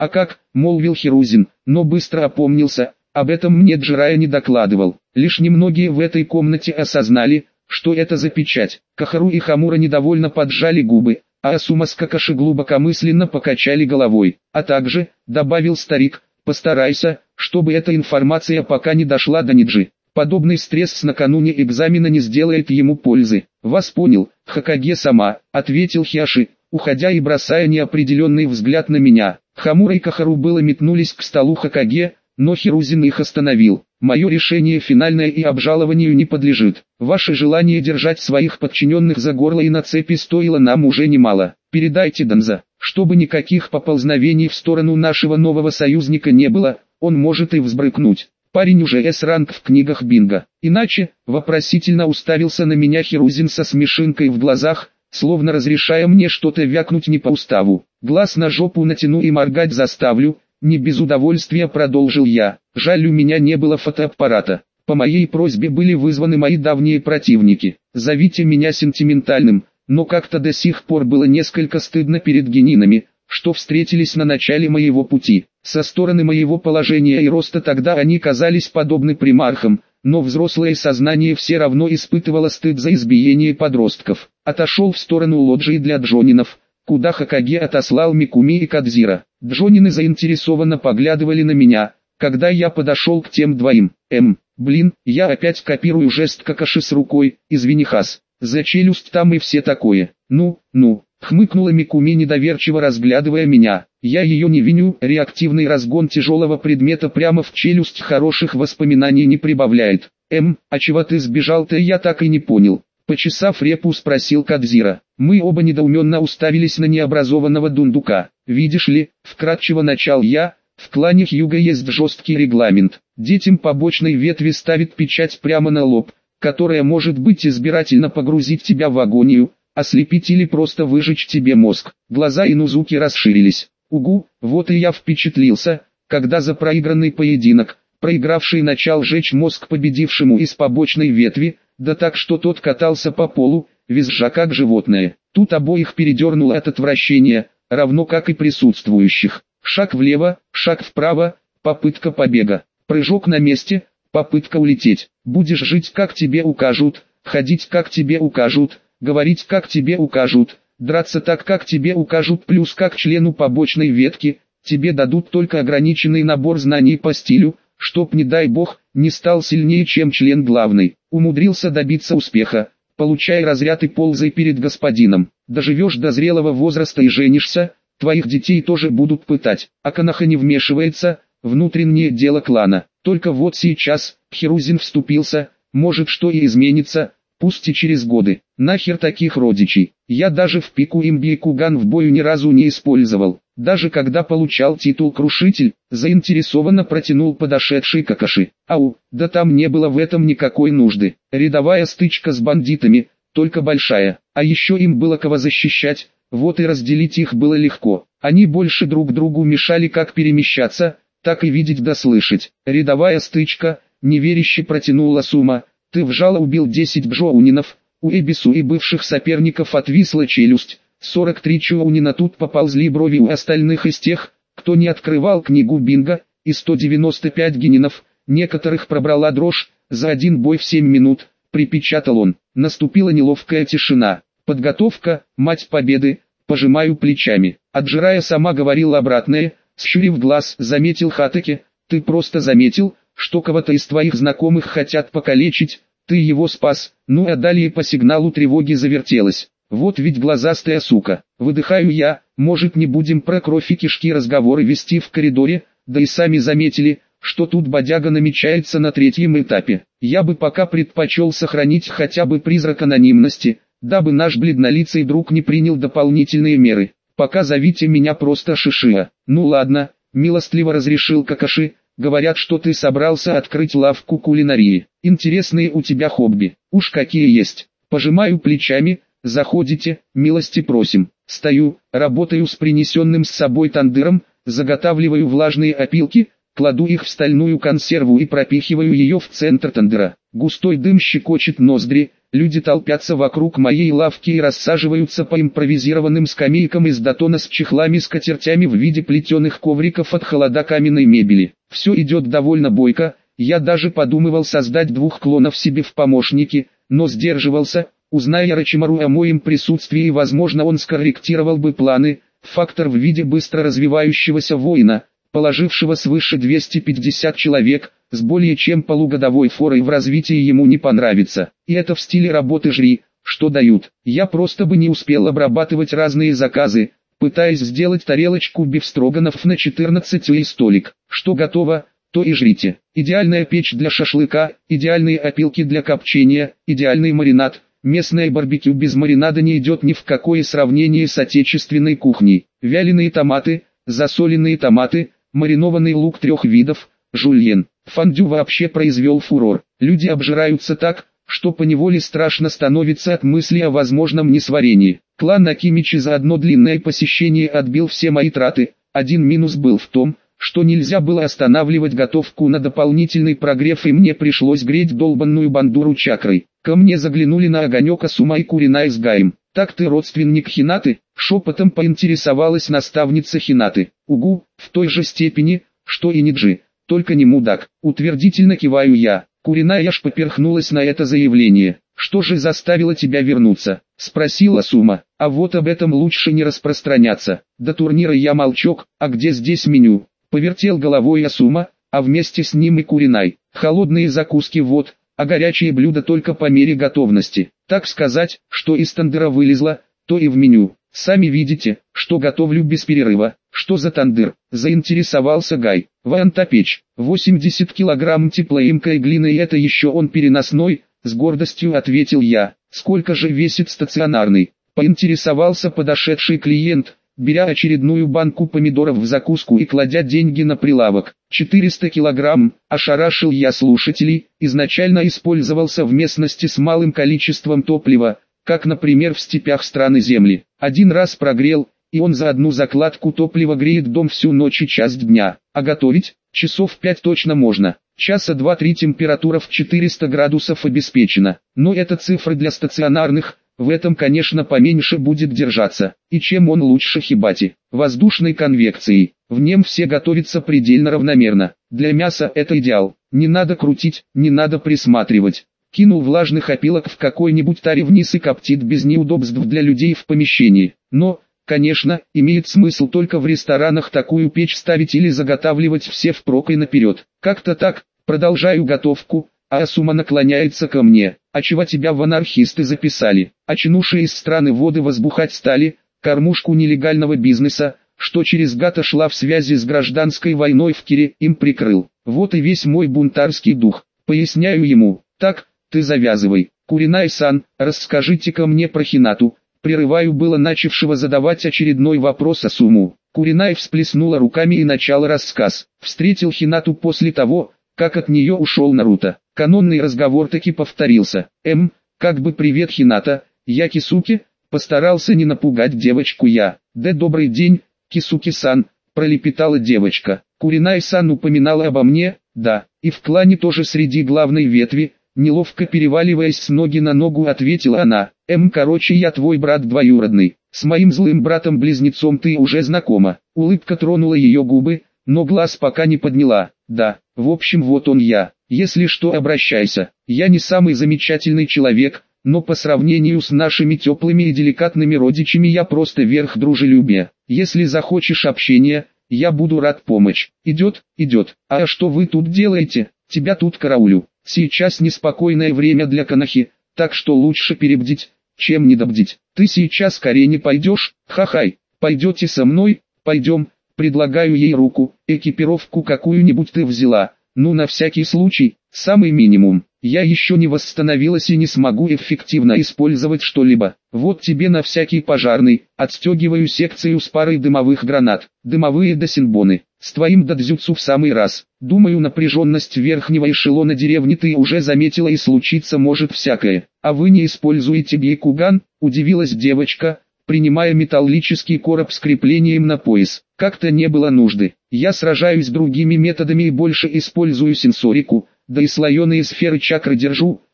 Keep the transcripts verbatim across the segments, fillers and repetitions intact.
А как, молвил Хирузин, но быстро опомнился, об этом мне Джирая не докладывал. Лишь немногие в этой комнате осознали, что это за печать. Кахару и Хамура недовольно поджали губы, а Асума с Какаши глубокомысленно покачали головой. А также, добавил старик, постарайся, чтобы эта информация пока не дошла до Ниджи. Подобный стресс с накануне экзамена не сделает ему пользы. Вас понял, Хокаге-сама, ответил Хиаши, уходя и бросая неопределенный взгляд на меня. Хамура и Кахару было метнулись к столу Хокаге, но Хирузин их остановил. Мое решение финальное и обжалованию не подлежит. Ваше желание держать своих подчиненных за горло и на цепи стоило нам уже немало. Передайте Данза, чтобы никаких поползновений в сторону нашего нового союзника не было, он может и взбрыкнуть. Парень уже эс-ранг в книгах бинго. Иначе, вопросительно уставился на меня Хирузин со смешинкой в глазах, словно разрешая мне что-то вякнуть не по уставу. Глаз на жопу натяну и моргать заставлю. Не без удовольствия продолжил я. Жаль, у меня не было фотоаппарата. По моей просьбе были вызваны мои давние противники. Зовите меня сентиментальным, но как-то до сих пор было несколько стыдно перед генинами, что встретились на начале моего пути. Со стороны моего положения и роста тогда они казались подобны примархам, но взрослое сознание все равно испытывало стыд за избиение подростков. Отошел в сторону лоджии для джонинов, куда Хокаге отослал Микуми и Кадзира. Джонины заинтересованно поглядывали на меня, когда я подошел к тем двоим. Эм, блин, я опять копирую жест Какаши с рукой, извини Хас, за челюсть там и все такое. Ну, ну, хмыкнула Микуми, недоверчиво разглядывая меня. Я ее не виню, реактивный разгон тяжелого предмета прямо в челюсть хороших воспоминаний не прибавляет. Эм, а чего ты сбежал-то, я так и не понял. Почесав репу, спросил Кадзира. Мы оба недоуменно уставились на необразованного дундука. Видишь ли, вкратчиво начал я, в клане Хьюга есть жесткий регламент. Детям побочной ветви ставит печать прямо на лоб, которая может быть избирательно погрузить тебя в агонию, ослепить или просто выжечь тебе мозг. Глаза Инузуки расширились. Угу, вот и я впечатлился, когда за проигранный поединок, проигравший начал жечь мозг победившему из побочной ветви, да так что тот катался по полу, визжа как животное. Тут обоих передернуло от отвращения, равно как и присутствующих. Шаг влево, шаг вправо, попытка побега. Прыжок на месте, попытка улететь. Будешь жить как тебе укажут, ходить как тебе укажут, говорить как тебе укажут, драться так как тебе укажут, плюс как члену побочной ветки, тебе дадут только ограниченный набор знаний по стилю, чтоб, не дай бог, не стал сильнее, чем член главный. Умудрился добиться успеха, получай разряд и ползай перед господином. Доживешь до зрелого возраста и женишься, твоих детей тоже будут пытать. А Канаха не вмешивается, внутреннее дело клана. Только вот сейчас, Хирузин вступился, может что и изменится, пусть и через годы. Нахер таких родичей. Я даже в пику имби Куган в бою ни разу не использовал. Даже когда получал титул Крушитель, заинтересованно протянул подошедший Какаши. Ау, да там не было в этом никакой нужды. Рядовая стычка с бандитами, только большая. А еще им было кого защищать, вот и разделить их было легко. Они больше друг другу мешали как перемещаться, так и видеть да слышать. Рядовая стычка, неверяще протянула Сума. Ты вжало убил десять бжоунинов, у Эбису и бывших соперников отвисла челюсть. сорок три чоунина. Тут поползли брови у остальных из тех, кто не открывал книгу бинго, и сто девяносто пять генинов, некоторых пробрала дрожь, за один бой в семь минут, припечатал он. Наступила неловкая тишина. Подготовка, мать победы, пожимаю плечами. Аджирая сама говорила обратное, сщурив глаз, заметил Хатаки, ты просто заметил, что кого-то из твоих знакомых хотят покалечить, ты его спас, ну а далее по сигналу тревоги завертелось. Вот ведь глазастая сука. Выдыхаю я, может не будем про кровь и кишки разговоры вести в коридоре, да и сами заметили, что тут бодяга намечается на третьем этапе. Я бы пока предпочел сохранить хотя бы призрак анонимности, дабы наш бледнолицый друг не принял дополнительные меры. Пока зовите меня просто Шишиа. Ну ладно, милостливо разрешил Какаши, говорят, что ты собрался открыть лавку кулинарии. Интересные у тебя хобби, уж какие есть. Пожимаю плечами. Заходите, милости просим. Стою, работаю с принесенным с собой тандыром, заготавливаю влажные опилки, кладу их в стальную консерву и пропихиваю ее в центр тандыра. Густой дым щекочет ноздри, Люди толпятся вокруг моей лавки и рассаживаются по импровизированным скамейкам из датона с чехлами-скатертями в виде плетеных ковриков от холода каменной мебели. Все идет довольно бойко, я даже подумывал создать двух клонов себе в помощники, но сдерживался. Узная Рачимару о моем присутствии, возможно, он скорректировал бы планы. Фактор в виде быстро развивающегося воина, положившего свыше двухсот пятидесяти человек, с более чем полугодовой форой в развитии ему не понравится. И это в стиле работы «жри, что дают». Я просто бы не успел обрабатывать разные заказы, пытаясь сделать тарелочку бифстроганов на четырнадцать и столик. Что готово, то и жрите. Идеальная печь для шашлыка, идеальные опилки для копчения, идеальный маринад. Местное барбекю без маринада не идет ни в какое сравнение с отечественной кухней. Вяленые томаты, засоленные томаты, маринованный лук трех видов, жульен. Фондю вообще произвел фурор. Люди обжираются так, что поневоле страшно становится от мысли о возможном несварении. Клан Акимичи за одно длинное посещение отбил все мои траты. Один минус был в том, что нельзя было останавливать готовку на дополнительный прогрев, и мне пришлось греть долбанную бандуру чакрой. Ко мне заглянули на огонек Асума и Куринай с Гаем. «Так ты родственник Хинаты?» — шепотом поинтересовалась наставница Хинаты. «Угу, в той же степени, что и Ниджи, только не мудак». Утвердительно киваю я. Куринай аж поперхнулась на это заявление. «Что же заставило тебя вернуться?» — спросила Асума. «А вот об этом лучше не распространяться. До турнира я молчок, а где здесь меню?» Повертел головой Асума, а вместе с ним и Куринай. «Холодные закуски вот, а горячие блюда только по мере готовности. Так сказать, что из тандыра вылезло, то и в меню. Сами видите, что готовлю без перерыва». «Что за тандыр?» — заинтересовался Гай. «Вантапечь, восемьдесят килограмм теплоемкой глины, и это еще он переносной», — с гордостью ответил я. «Сколько же весит стационарный?» — поинтересовался подошедший клиент, беря очередную банку помидоров в закуску и кладя деньги на прилавок. четыреста килограмм, ошарашил я слушателей, изначально использовался в местности с малым количеством топлива, как, например, в степях страны Земли. Один раз прогрел, и он за одну закладку топлива греет дом всю ночь и часть дня. А готовить? Часов пять точно можно. Часа два-три температура в четыреста градусов обеспечена. Но это цифры для стационарных. В этом, конечно, поменьше будет держаться. И чем он лучше хибати? Воздушной конвекцией. В нем все готовится предельно равномерно. Для мяса это идеал. Не надо крутить, не надо присматривать. Кинул влажных опилок в какой-нибудь таре вниз и коптит без неудобств для людей в помещении. Но, конечно, имеет смысл только в ресторанах такую печь ставить или заготавливать все впрок и наперед. Как-то так, продолжаю готовку. А Асума наклоняется ко мне. «А чего тебя в анархисты записали? А чинуши из страны воды возбухать стали, кормушку нелегального бизнеса, что через гата шла в связи с гражданской войной в Кире, им прикрыл. Вот и весь мой бунтарский дух». Поясняю ему. «Так, ты завязывай. Куринай-сан, расскажите-ка мне про Хинату». Прерываю было начавшего задавать очередной вопрос Асуму. Куринай всплеснула руками и начал рассказ. Встретил Хинату после того, как от нее ушел Наруто. Канонный разговор таки повторился. «Эм, как бы привет, Хината, я Кисуки?» Постарался не напугать девочку я. «Да добрый день, Кисуки-сан», пролепетала девочка. «Куринай-сан упоминала обо мне?» «Да, и в клане тоже среди главной ветви», неловко переваливаясь с ноги на ногу, ответила она. «Эм, короче, я твой брат двоюродный. С моим злым братом-близнецом ты уже знакома». Улыбка тронула ее губы, но глаз пока не подняла. «Да, в общем, вот он я. Если что, обращайся. Я не самый замечательный человек, но по сравнению с нашими теплыми и деликатными родичами я просто верх дружелюбия. Если захочешь общения, я буду рад помочь». «Идет, идет. А что вы тут делаете? Тебя тут караулю. Сейчас неспокойное время для Канахи, так что лучше перебдить, чем недобдить. Ты сейчас к арене пойдешь? Хахай, пойдете со мной? Пойдем». Предлагаю ей руку. «Экипировку какую-нибудь ты взяла?» «Ну, на всякий случай, самый минимум. Я еще не восстановилась и не смогу эффективно использовать что-либо. Вот тебе на всякий пожарный». Отстегиваю секцию с парой дымовых гранат. Дымовые досинбоны. С твоим дадзюцу в самый раз. Думаю, напряженность верхнего эшелона деревни ты уже заметила, и случиться может всякое. «А вы не используете бейкуган?» – удивилась девочка, принимая металлический короб с креплением на пояс. «Как-то не было нужды. Я сражаюсь другими методами и больше использую сенсорику, да и слоеные сферы чакры держу,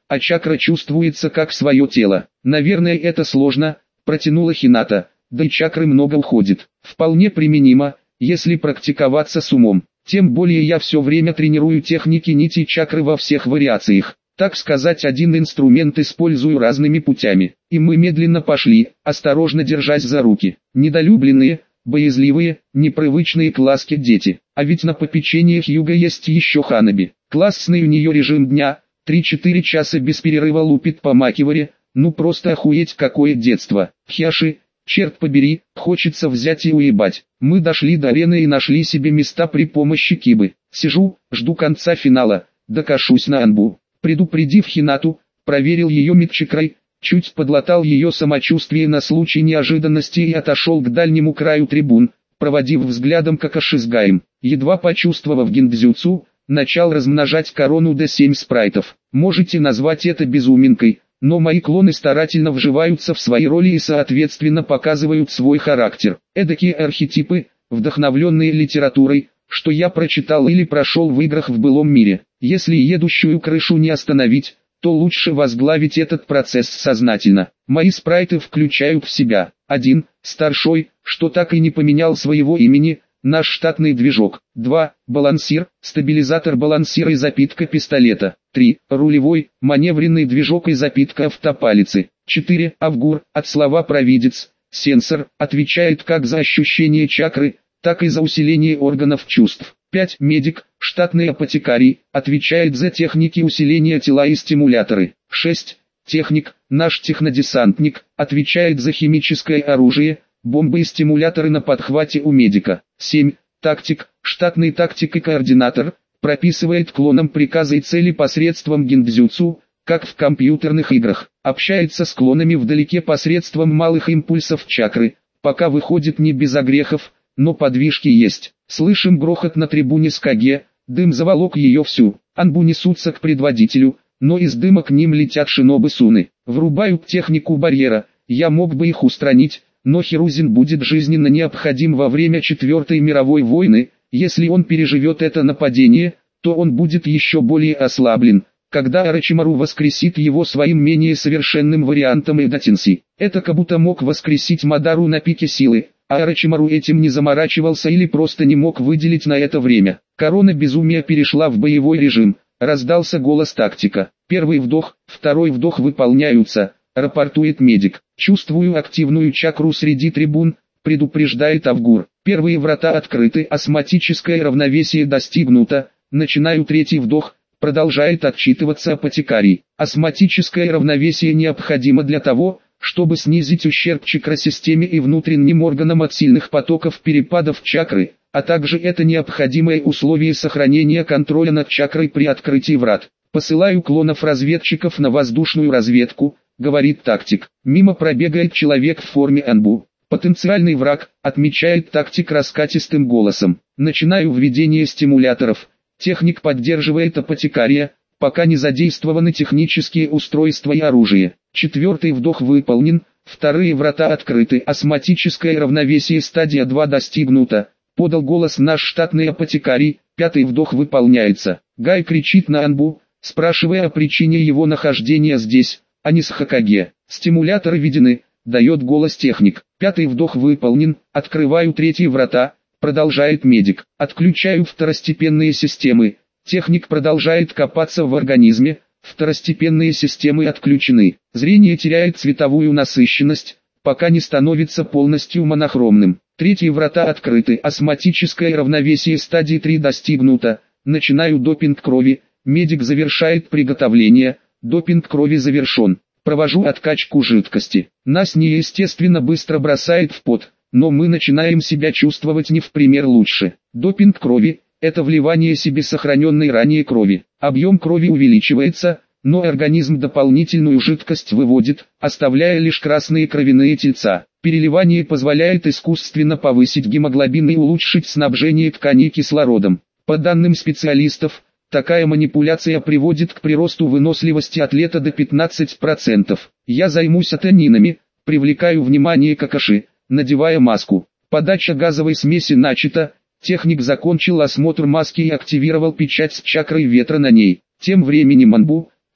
а чакра чувствуется как свое тело. Наверное, это сложно, протянула Хината, да и чакры много уходит. Вполне применимо, если практиковаться с умом. Тем более я все время тренирую техники нити чакры во всех вариациях. Так сказать, один инструмент использую разными путями. И мы медленно пошли, осторожно держась за руки. Недолюбленные, боязливые, непривычные к ласке дети. А ведь на попечении Хьюга есть еще Ханаби. Классный у нее режим дня, три-четыре часа без перерыва лупит по макиваре, ну просто охуеть какое детство. Хьяши, черт побери, хочется взять и уебать. Мы дошли до арены и нашли себе места при помощи кибы. Сижу, жду конца финала, докашусь на анбу. Предупредив Хинату, проверил ее мидчакрай, чуть подлатал ее самочувствие на случай неожиданности и отошел к дальнему краю трибун, проводив взглядом Какаши с Гаем. Едва почувствовав гиндзюцу, начал размножать корону дэ семь спрайтов. Можете назвать это безуминкой, но мои клоны старательно вживаются в свои роли и соответственно показывают свой характер. Эдакие архетипы, вдохновленные литературой, что я прочитал или прошел в играх в былом мире. Если едущую крышу не остановить, то лучше возглавить этот процесс сознательно. Мои спрайты включают в себя: один. Старшой, что так и не поменял своего имени, наш штатный движок. два. Балансир, стабилизатор балансира и запитка пистолета. три. Рулевой, маневренный движок и запитка автопалицы. четыре. Авгур, от слова провидец, сенсор, отвечает как за ощущение чакры, так и за усиление органов чувств. пять. Медик, штатный апотекарий, отвечает за техники усиления тела и стимуляторы. шесть. Техник, наш технодесантник, отвечает за химическое оружие, бомбы и стимуляторы на подхвате у медика. семь. Тактик, штатный тактик и координатор, прописывает клонам приказы и цели посредством гиндзюцу, как в компьютерных играх. Общается с клонами вдалеке посредством малых импульсов чакры, пока выходит не без огрехов, но подвижки есть. Слышим грохот на трибуне с Каге, дым заволок ее всю. Анбу несутся к предводителю, но из дыма к ним летят шинобы-суны. Врубают технику барьера, я мог бы их устранить, но Хирузин будет жизненно необходим во время Четвертой мировой войны. Если он переживет это нападение, то он будет еще более ослаблен, когда Орочимару воскресит его своим менее совершенным вариантом Эдатинси. Это Кабуто мог воскресить Мадару на пике силы, а Орочимару этим не заморачивался или просто не мог выделить на это время. Корона безумия перешла в боевой режим, раздался голос тактика. Первый вдох, второй вдох выполняются, рапортует медик. Чувствую активную чакру среди трибун, предупреждает Авгур. Первые врата открыты, осматическое равновесие достигнуто, начинаю третий вдох, продолжает отчитываться апотекарий. Осматическое равновесие необходимо для того, чтобы снизить ущерб чакросистеме и внутренним органам от сильных потоков перепадов чакры, а также это необходимое условие сохранения контроля над чакрой при открытии врат. Посылаю клонов-разведчиков на воздушную разведку, говорит тактик. Мимо пробегает человек в форме анбу. Потенциальный враг, отмечает тактик раскатистым голосом. Начинаю введение стимуляторов. Техник поддерживает апотекария, пока не задействованы технические устройства и оружие. Четвертый вдох выполнен, вторые врата открыты, осматическое равновесие стадия два достигнуто, подал голос наш штатный апотекарий, пятый вдох выполняется. Гай кричит на анбу, спрашивая о причине его нахождения здесь, а не с Хокаге. Стимуляторы введены, дает голос техник. Пятый вдох выполнен, открываю третьи врата, продолжает медик. Отключаю второстепенные системы. Техник продолжает копаться в организме, второстепенные системы отключены. Зрение теряет цветовую насыщенность, пока не становится полностью монохромным. Третьи врата открыты, осматическое равновесие стадии три достигнуто. Начинаю допинг крови, медик завершает приготовление, допинг крови завершен. Провожу откачку жидкости. Нас неестественно быстро бросает в пот, но мы начинаем себя чувствовать не в пример лучше. Допинг крови – это вливание себе сохраненной ранее крови. Объем крови увеличивается, но организм дополнительную жидкость выводит, оставляя лишь красные кровяные тельца. Переливание позволяет искусственно повысить гемоглобин и улучшить снабжение тканей кислородом. По данным специалистов, такая манипуляция приводит к приросту выносливости атлета до пятнадцати процентов. Я займусь атонинами, привлекаю внимание Какаши, надевая маску. Подача газовой смеси начата, техник закончил осмотр маски и активировал печать с чакрой ветра на ней. Тем временем анбу,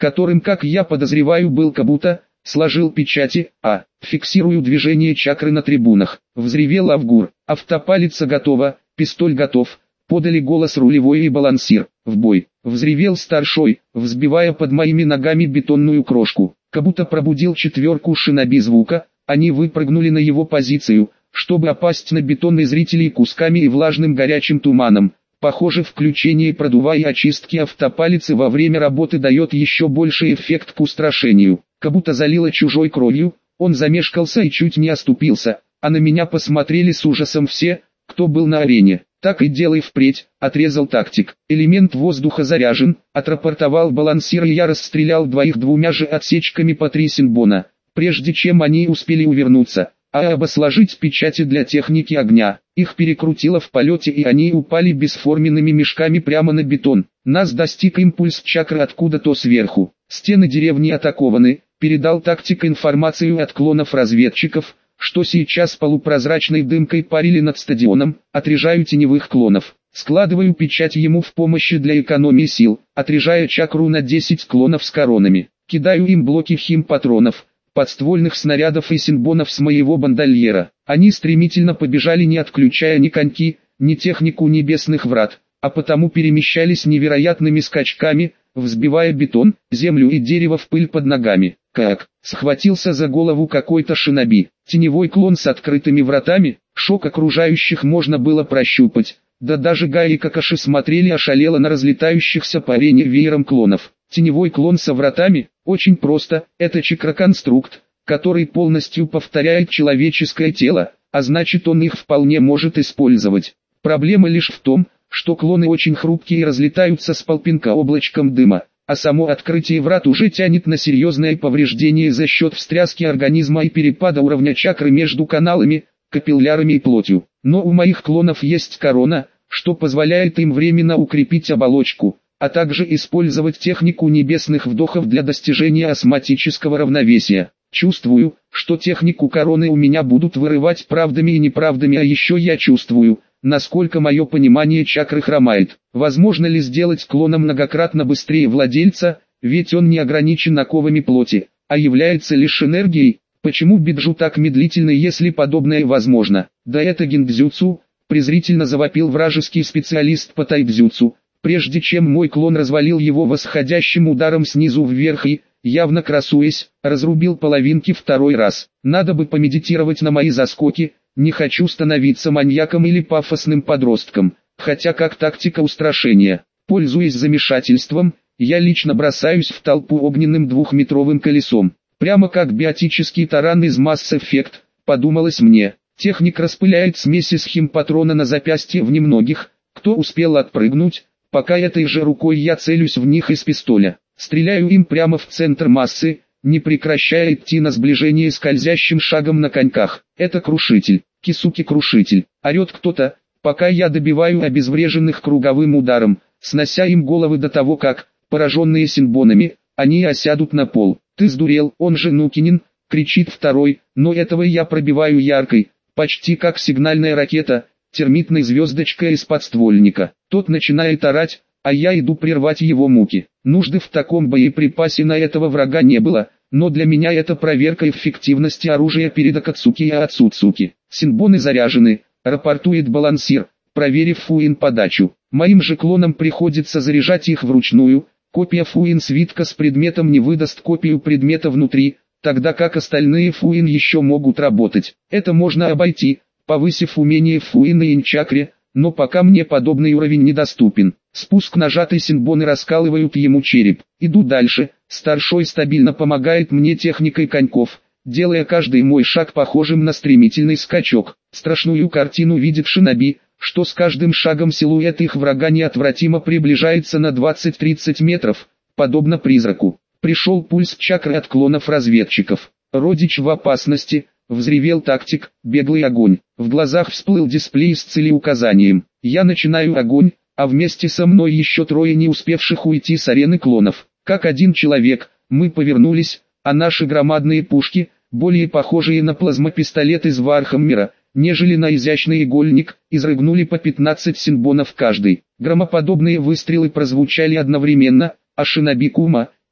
которым, как я подозреваю, был Кабута, сложил печати, а, фиксирую движение чакры на трибунах. Взревел Авгур, автопалица готова, пистоль готов, подали голос рулевой и балансир. В бой, взревел старшой, взбивая под моими ногами бетонную крошку. Кабута пробудил четверку шиноби звука, они выпрыгнули на его позицию, чтобы опасть на бетонные зрителей кусками и влажным горячим туманом. Похоже, включение продува и очистки автопалицы во время работы дает еще больший эффект к устрашению. Кабута залило чужой кровью, он замешкался и чуть не оступился, а на меня посмотрели с ужасом все, кто был на арене. «Так и делай впредь», — отрезал тактик. «Элемент воздуха заряжен», — отрапортовал балансир, и я расстрелял двоих двумя же отсечками по три синбона, прежде чем они успели увернуться. А обосложить печати для техники огня. Их перекрутило в полете, и они упали бесформенными мешками прямо на бетон. Нас достиг импульс чакры откуда-то сверху. Стены деревни атакованы, передал тактик информацию от клонов-разведчиков, что сейчас полупрозрачной дымкой парили над стадионом. Отрежаю теневых клонов. Складываю печать ему в помощь для экономии сил, отрежая чакру на десять клонов с коронами. Кидаю им блоки химпатронов, подствольных снарядов и синбонов с моего бандольера. Они стремительно побежали, не отключая ни коньки, ни технику небесных врат, а потому перемещались невероятными скачками, взбивая бетон, землю и дерево в пыль под ногами. Как? Схватился за голову какой-то шиноби. Теневой клон с открытыми вратами? Шок окружающих можно было прощупать. Да даже Гай и Какаши смотрели ошалело на разлетающихся по арене веером клонов. Теневой клон со вратами? Очень просто, это чакроконструкт, который полностью повторяет человеческое тело, а значит, он их вполне может использовать. Проблема лишь в том, что клоны очень хрупкие и разлетаются с полпинка облачком дыма, а само открытие врат уже тянет на серьезное повреждение за счет встряски организма и перепада уровня чакры между каналами, капиллярами и плотью. Но у моих клонов есть корона, что позволяет им временно укрепить оболочку, а также использовать технику небесных вдохов для достижения осмотического равновесия. Чувствую, что технику короны у меня будут вырывать правдами и неправдами, а еще я чувствую, насколько мое понимание чакры хромает. Возможно ли сделать клона многократно быстрее владельца, ведь он не ограничен оковами плоти, а является лишь энергией? Почему Биджу так медлительно, если подобное возможно? Да это гиндзюцу, презрительно завопил вражеский специалист по тайбзюцу, прежде чем мой клон развалил его восходящим ударом снизу вверх и, явно красуясь, разрубил половинки второй раз. Надо бы помедитировать на мои заскоки, не хочу становиться маньяком или пафосным подростком, хотя как тактика устрашения. Пользуясь замешательством, я лично бросаюсь в толпу огненным двухметровым колесом, прямо как биотический таран из Mass Effect, подумалось мне. Техник распыляет смеси с химпатрона на запястье в немногих, кто успел отпрыгнуть. Пока этой же рукой я целюсь в них из пистоля, стреляю им прямо в центр массы, не прекращая идти на сближение скользящим шагом на коньках. Это крушитель, кисуки-крушитель, орет кто-то, пока я добиваю обезвреженных круговым ударом, снося им головы до того как, пораженные синбонами, они осядут на пол. «Ты сдурел, он же Нукинин!» — кричит второй, но этого я пробиваю яркой, почти как сигнальная ракета, термитной звездочкой из подствольника. Тот начинает орать, а я иду прервать его муки. Нужды в таком боеприпасе на этого врага не было, но для меня это проверка эффективности оружия перед Акацуки и Ацуцуки. Синбоны заряжены, рапортует балансир, проверив фуин подачу. Моим же клонам приходится заряжать их вручную. Копия фуин свитка с предметом не выдаст копию предмета внутри, тогда как остальные фуин еще могут работать. Это можно обойти, повысив умение фуин и инчакре, но пока мне подобный уровень недоступен. Спуск нажатый, синбоны раскалывают ему череп. Иду дальше, старшой стабильно помогает мне техникой коньков, делая каждый мой шаг похожим на стремительный скачок. Страшную картину видит шиноби, что с каждым шагом силуэт их врага неотвратимо приближается на двадцать-тридцать метров, подобно призраку. Пришел пульс чакры от клонов разведчиков. Родич в опасности. Взревел тактик, беглый огонь. В глазах всплыл дисплей с целеуказанием. Я начинаю огонь, а вместе со мной еще трое не успевших уйти с арены клонов. Как один человек, мы повернулись, а наши громадные пушки, более похожие на плазмопистолет из Вархаммера, нежели на изящный игольник, изрыгнули по пятнадцать синбонов каждый. Громоподобные выстрелы прозвучали одновременно, а шиноби Кума,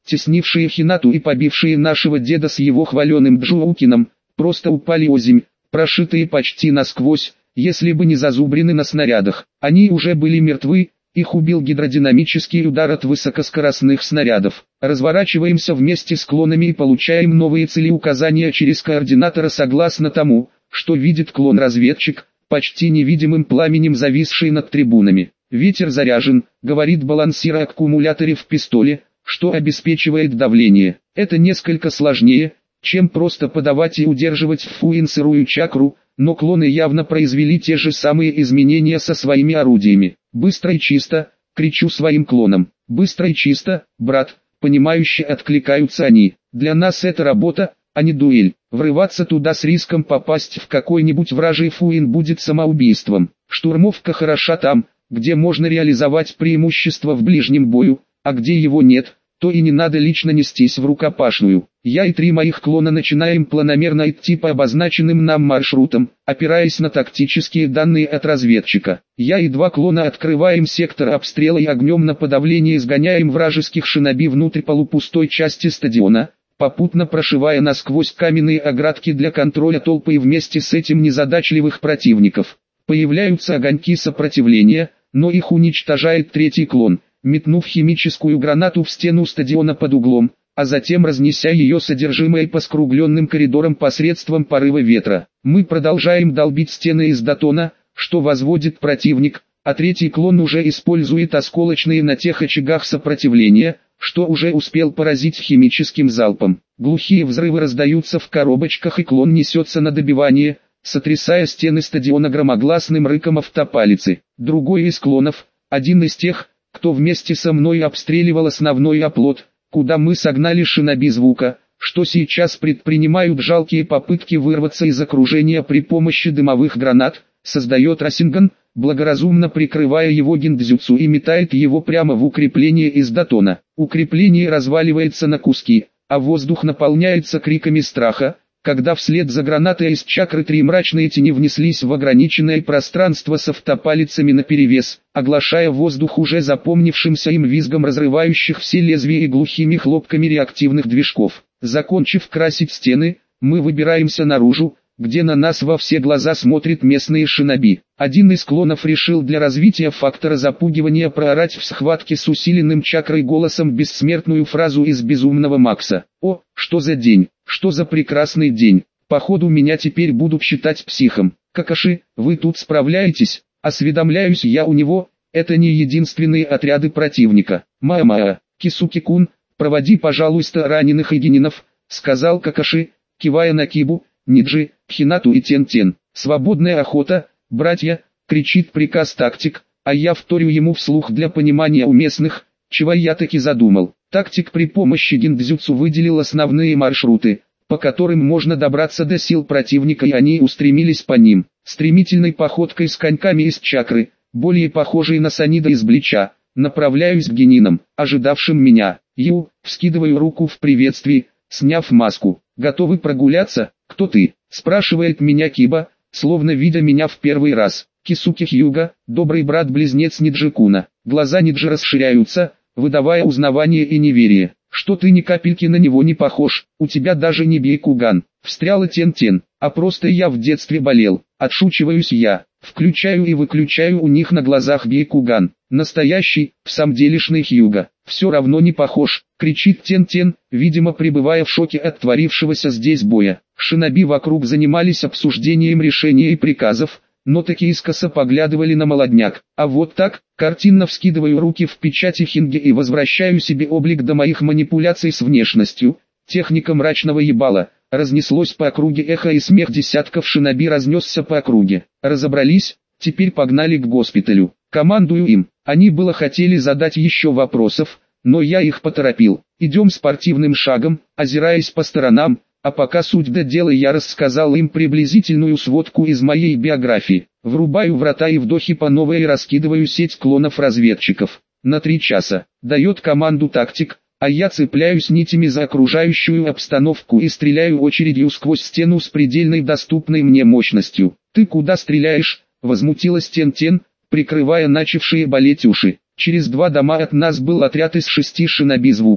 теснившие Хинату и побившие нашего деда с его хваленым Джоукином, просто упали озимь, прошитые почти насквозь, если бы не зазубрины на снарядах. Они уже были мертвы, их убил гидродинамический удар от высокоскоростных снарядов. Разворачиваемся вместе с клонами и получаем новые целеуказания через координатора согласно тому, что видит клон-разведчик, почти невидимым пламенем зависший над трибунами. «Ветер заряжен», — говорит балансир о аккумуляторе в пистоле, что обеспечивает давление. Это несколько сложнее, чем просто подавать и удерживать фуин сырую чакру, но клоны явно произвели те же самые изменения со своими орудиями. «Быстро и чисто», — кричу своим клонам. «Быстро и чисто, брат», — понимающе откликаются они. «Для нас это работа, а не дуэль. Врываться туда с риском попасть в какой-нибудь вражий фуин будет самоубийством. Штурмовка хороша там, где можно реализовать преимущество в ближнем бою, а где его нет, то и не надо лично нестись в рукопашную». Я и три моих клона начинаем планомерно идти по обозначенным нам маршрутам, опираясь на тактические данные от разведчика. Я и два клона открываем сектор обстрела и огнем на подавление изгоняем вражеских шиноби внутрь полупустой части стадиона, попутно прошивая насквозь каменные оградки для контроля толпы и вместе с этим незадачливых противников. Появляются огоньки сопротивления, но их уничтожает третий клон, метнув химическую гранату в стену стадиона под углом, а затем разнеся ее содержимое по скругленным коридорам посредством порыва ветра. Мы продолжаем долбить стены из датона, что возводит противник, а третий клон уже использует осколочные на тех очагах сопротивления, что уже успел поразить химическим залпом. Глухие взрывы раздаются в коробочках и клон несется на добивание, сотрясая стены стадиона громогласным рыком автопалицы. Другой из клонов, один из тех, кто вместе со мной обстреливал основной оплот, куда мы согнали шиноби звука, что сейчас предпринимают жалкие попытки вырваться из окружения при помощи дымовых гранат, создает Расинган, благоразумно прикрывая его гиндзюцу и метает его прямо в укрепление из датона. Укрепление разваливается на куски, а воздух наполняется криками страха, когда вслед за гранатой из чакры три мрачные тени внеслись в ограниченное пространство с автопалицами наперевес, оглашая воздух уже запомнившимся им визгом разрывающих все лезвия и глухими хлопками реактивных движков. Закончив красить стены, мы выбираемся наружу, где на нас во все глаза смотрят местные шиноби. Один из клонов решил для развития фактора запугивания проорать в схватке с усиленным чакрой голосом бессмертную фразу из «Безумного Макса». «О, что за день, что за прекрасный день, походу меня теперь будут считать психом. Какаши, вы тут справляетесь?» Осведомляюсь я у него, это не единственные отряды противника. «Мама, Кисуки-кун, проводи пожалуйста раненых и генинов», сказал Какаши, кивая на Кибу, Ниджи, Хинату и Тен-Тен. «Свободная охота, братья», кричит приказ тактик, а я вторю ему вслух для понимания уместных, чего я таки задумал. Тактик при помощи гиндзюцу выделил основные маршруты, по которым можно добраться до сил противника, и они устремились по ним. Стремительной походкой с коньками из чакры, более похожей на Санида из Блича, направляюсь к генинам, ожидавшим меня. Ю, вскидываю руку в приветствии, сняв маску. «Готовы прогуляться? Кто ты?» спрашивает меня Киба, словно видя меня в первый раз. «Кисуки Хьюга, добрый брат-близнец Ниджи-куна». Глаза Ниджи расширяются, выдавая узнавание и неверие. «Что ты ни капельки на него не похож, у тебя даже не Бейкуган», встряла Тен-Тен, «а просто я в детстве болел», отшучиваюсь я. Включаю и выключаю у них на глазах Бейкуган. Настоящий, всамделишный Хьюга. «Все равно не похож», кричит Тен-Тен, видимо пребывая в шоке от творившегося здесь боя. Шиноби вокруг занимались обсуждением решения и приказов, но таки искоса поглядывали на молодняк. А вот так, картинно вскидываю руки в печати Хинги и возвращаю себе облик до моих манипуляций с внешностью. Техника мрачного ебала. Разнеслось по округе эхо, и смех десятков шиноби разнесся по округе. Разобрались, теперь погнали к госпиталю. Командую им. Они было хотели задать еще вопросов, но я их поторопил. Идем спортивным шагом, озираясь по сторонам, а пока суть до дела я рассказал им приблизительную сводку из моей биографии. Врубаю врата и вдохи по новой и раскидываю сеть клонов-разведчиков. На три часа. Дает команду тактик, а я цепляюсь нитями за окружающую обстановку и стреляю очередью сквозь стену с предельной доступной мне мощностью. «Ты куда стреляешь?» — возмутилась Тен-Тен, прикрывая начавшие болеть уши. Через два дома от нас был отряд из шести шиноби звука.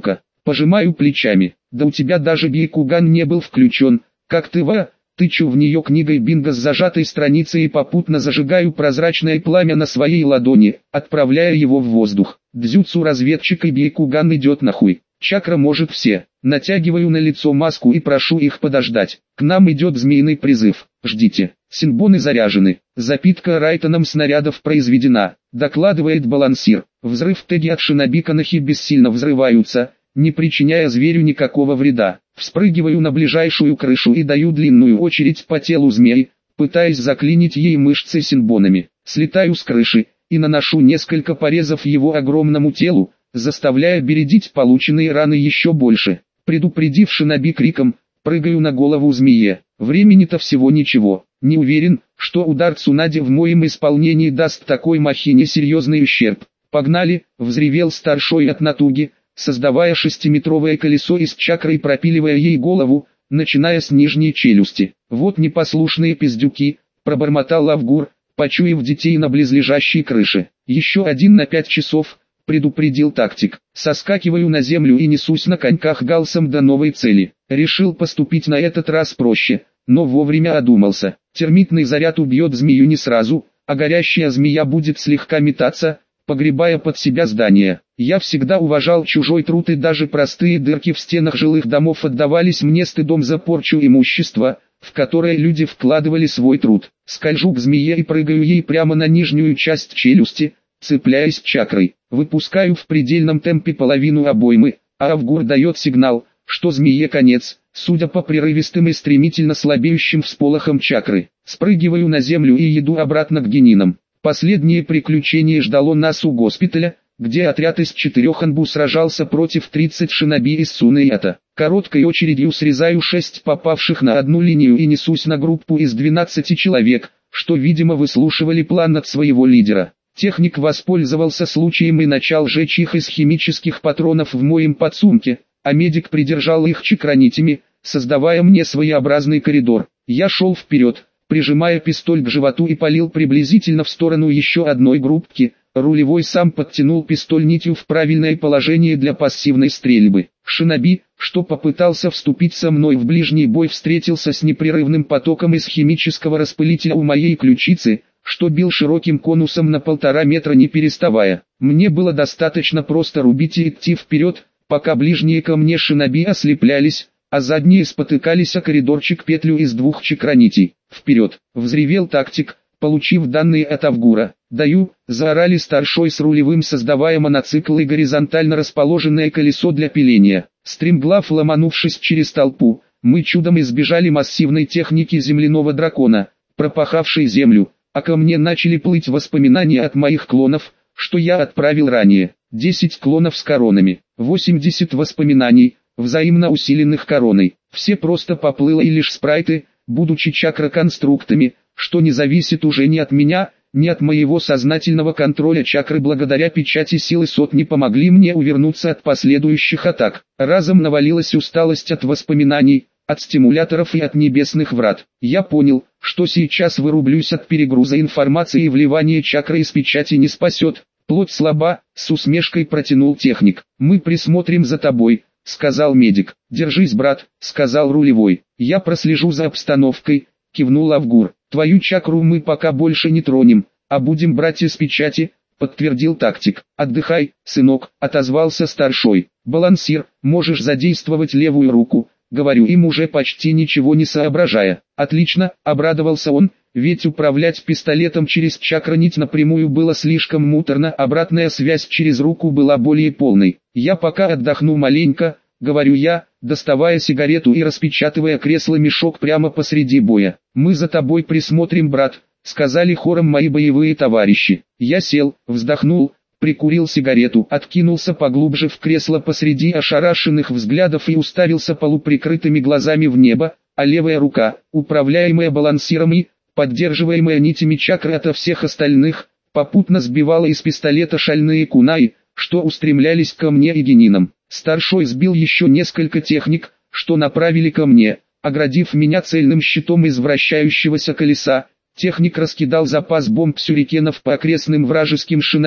Пожимаю плечами. Да у тебя даже Бейкуган не был включен. Как ты ва? Тычу в нее книгой бинго с зажатой страницей и попутно зажигаю прозрачное пламя на своей ладони, отправляя его в воздух. Дзюцу разведчик и Бейкуган идет нахуй. Чакра может все. Натягиваю на лицо маску и прошу их подождать. К нам идет змеиный призыв. Ждите. Синбоны заряжены. Запитка Райтоном снарядов произведена. Докладывает балансир. Взрыв теги от шиноби Канахи бессильно взрываются, не причиняя зверю никакого вреда. Вспрыгиваю на ближайшую крышу и даю длинную очередь по телу змеи, пытаясь заклинить ей мышцы синбонами. Слетаю с крыши и наношу несколько порезов его огромному телу, заставляя бередить полученные раны еще больше. Предупредив шиноби криком, прыгаю на голову змее. Времени-то всего ничего. Не уверен, что удар Цунади в моем исполнении даст такой махине серьезный ущерб. Погнали, взревел старшой от натуги, создавая шестиметровое колесо из чакры и пропиливая ей голову, начиная с нижней челюсти. Вот непослушные пиздюки, пробормотал Лавгур, почуяв детей на близлежащей крыше. Еще один на пять часов, предупредил тактик. Соскакиваю на землю и несусь на коньках галсом до новой цели. Решил поступить на этот раз проще, но вовремя одумался. Термитный заряд убьет змею не сразу, а горящая змея будет слегка метаться, погребая под себя здание. Я всегда уважал чужой труд, и даже простые дырки в стенах жилых домов отдавались мне стыдом за порчу имущества, в которое люди вкладывали свой труд. Скольжу к змее и прыгаю ей прямо на нижнюю часть челюсти, цепляясь чакрой. Выпускаю в предельном темпе половину обоймы, а Авгур дает сигнал, что змее конец, судя по прерывистым и стремительно слабеющим всполохам чакры. Спрыгиваю на землю и иду обратно к генинам. Последнее приключение ждало нас у госпиталя, где отряд из четырех анбу сражался против тридцати шиноби из Сунэята. Короткой очередью срезаю шесть попавших на одну линию и несусь на группу из двенадцати человек, что видимо выслушивали план от своего лидера. Техник воспользовался случаем и начал жечь их из химических патронов в моем подсумке, а медик придержал их чакранитями, создавая мне своеобразный коридор. Я шел вперед, прижимая пистоль к животу, и палил приблизительно в сторону еще одной группки. Рулевой сам подтянул пистоль нитью в правильное положение для пассивной стрельбы. Шиноби, что попытался вступить со мной в ближний бой, встретился с непрерывным потоком из химического распылителя у моей ключицы, что бил широким конусом на полтора метра не переставая. Мне было достаточно просто рубить и идти вперед, пока ближние ко мне шиноби ослеплялись, а задние спотыкались о коридорчик петлю из двух чакранитей. «Вперед!» — взревел тактик, получив данные от Авгура. «Даю!» — заорали старшой с рулевым, создавая моноцикл и горизонтально расположенное колесо для пиления. Стремглав ломанувшись через толпу, мы чудом избежали массивной техники земляного дракона, пропахавшей землю, а ко мне начали плыть воспоминания от моих клонов, что я отправил ранее. десять клонов с коронами, восемьдесят воспоминаний, взаимно усиленных короной. Все просто поплыло, и лишь спрайты, будучи чакроконструктами, что не зависит уже ни от меня, ни от моего сознательного контроля чакры, благодаря печати силы сотни, помогли мне увернуться от последующих атак. Разом навалилась усталость от воспоминаний, от стимуляторов и от небесных врат. Я понял, что сейчас вырублюсь от перегруза информации, и вливание чакры из печати не спасет. Плоть слаба, с усмешкой протянул техник. «Мы присмотрим за тобой», — сказал медик. «Держись, брат», — сказал рулевой. «Я прослежу за обстановкой», — кивнул Авгур. «Твою чакру мы пока больше не тронем, а будем брать из печати», — подтвердил тактик. «Отдыхай, сынок», — отозвался старшой. «Балансир, можешь задействовать левую руку», — говорю им, уже почти ничего не соображая. «Отлично», — обрадовался он, ведь управлять пистолетом через чакранить напрямую было слишком муторно, обратная связь через руку была более полной. «Я пока отдохну маленько», — говорю я, доставая сигарету и распечатывая кресло-мешок прямо посреди боя. «Мы за тобой присмотрим, брат», — сказали хором мои боевые товарищи. Я сел, вздохнул, прикурил сигарету, откинулся поглубже в кресло посреди ошарашенных взглядов и уставился полуприкрытыми глазами в небо, а левая рука, управляемая балансиром и поддерживаемая нитями чакры ото всех остальных, попутно сбивала из пистолета шальные кунаи, что устремлялись ко мне и генинам. Старшой сбил еще несколько техник, что направили ко мне, оградив меня цельным щитом из вращающегося колеса. Техник раскидал запас бомб сюрикенов по окрестным вражеским шиноби,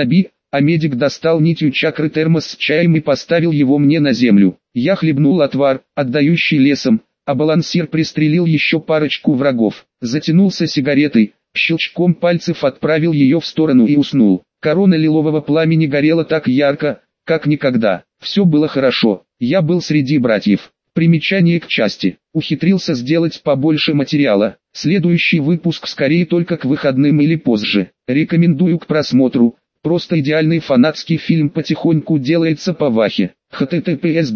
а медик достал нитью чакры термос с чаем и поставил его мне на землю. Я хлебнул отвар, отдающий лесом, а балансир пристрелил еще парочку врагов. Затянулся сигаретой, щелчком пальцев отправил ее в сторону и уснул. Корона лилового пламени горела так ярко, как никогда. Все было хорошо, я был среди братьев. Примечание к части. Ухитрился сделать побольше материала. Следующий выпуск скорее только к выходным или позже. Рекомендую к просмотру. Просто идеальный фанатский фильм потихоньку делается по вахе. https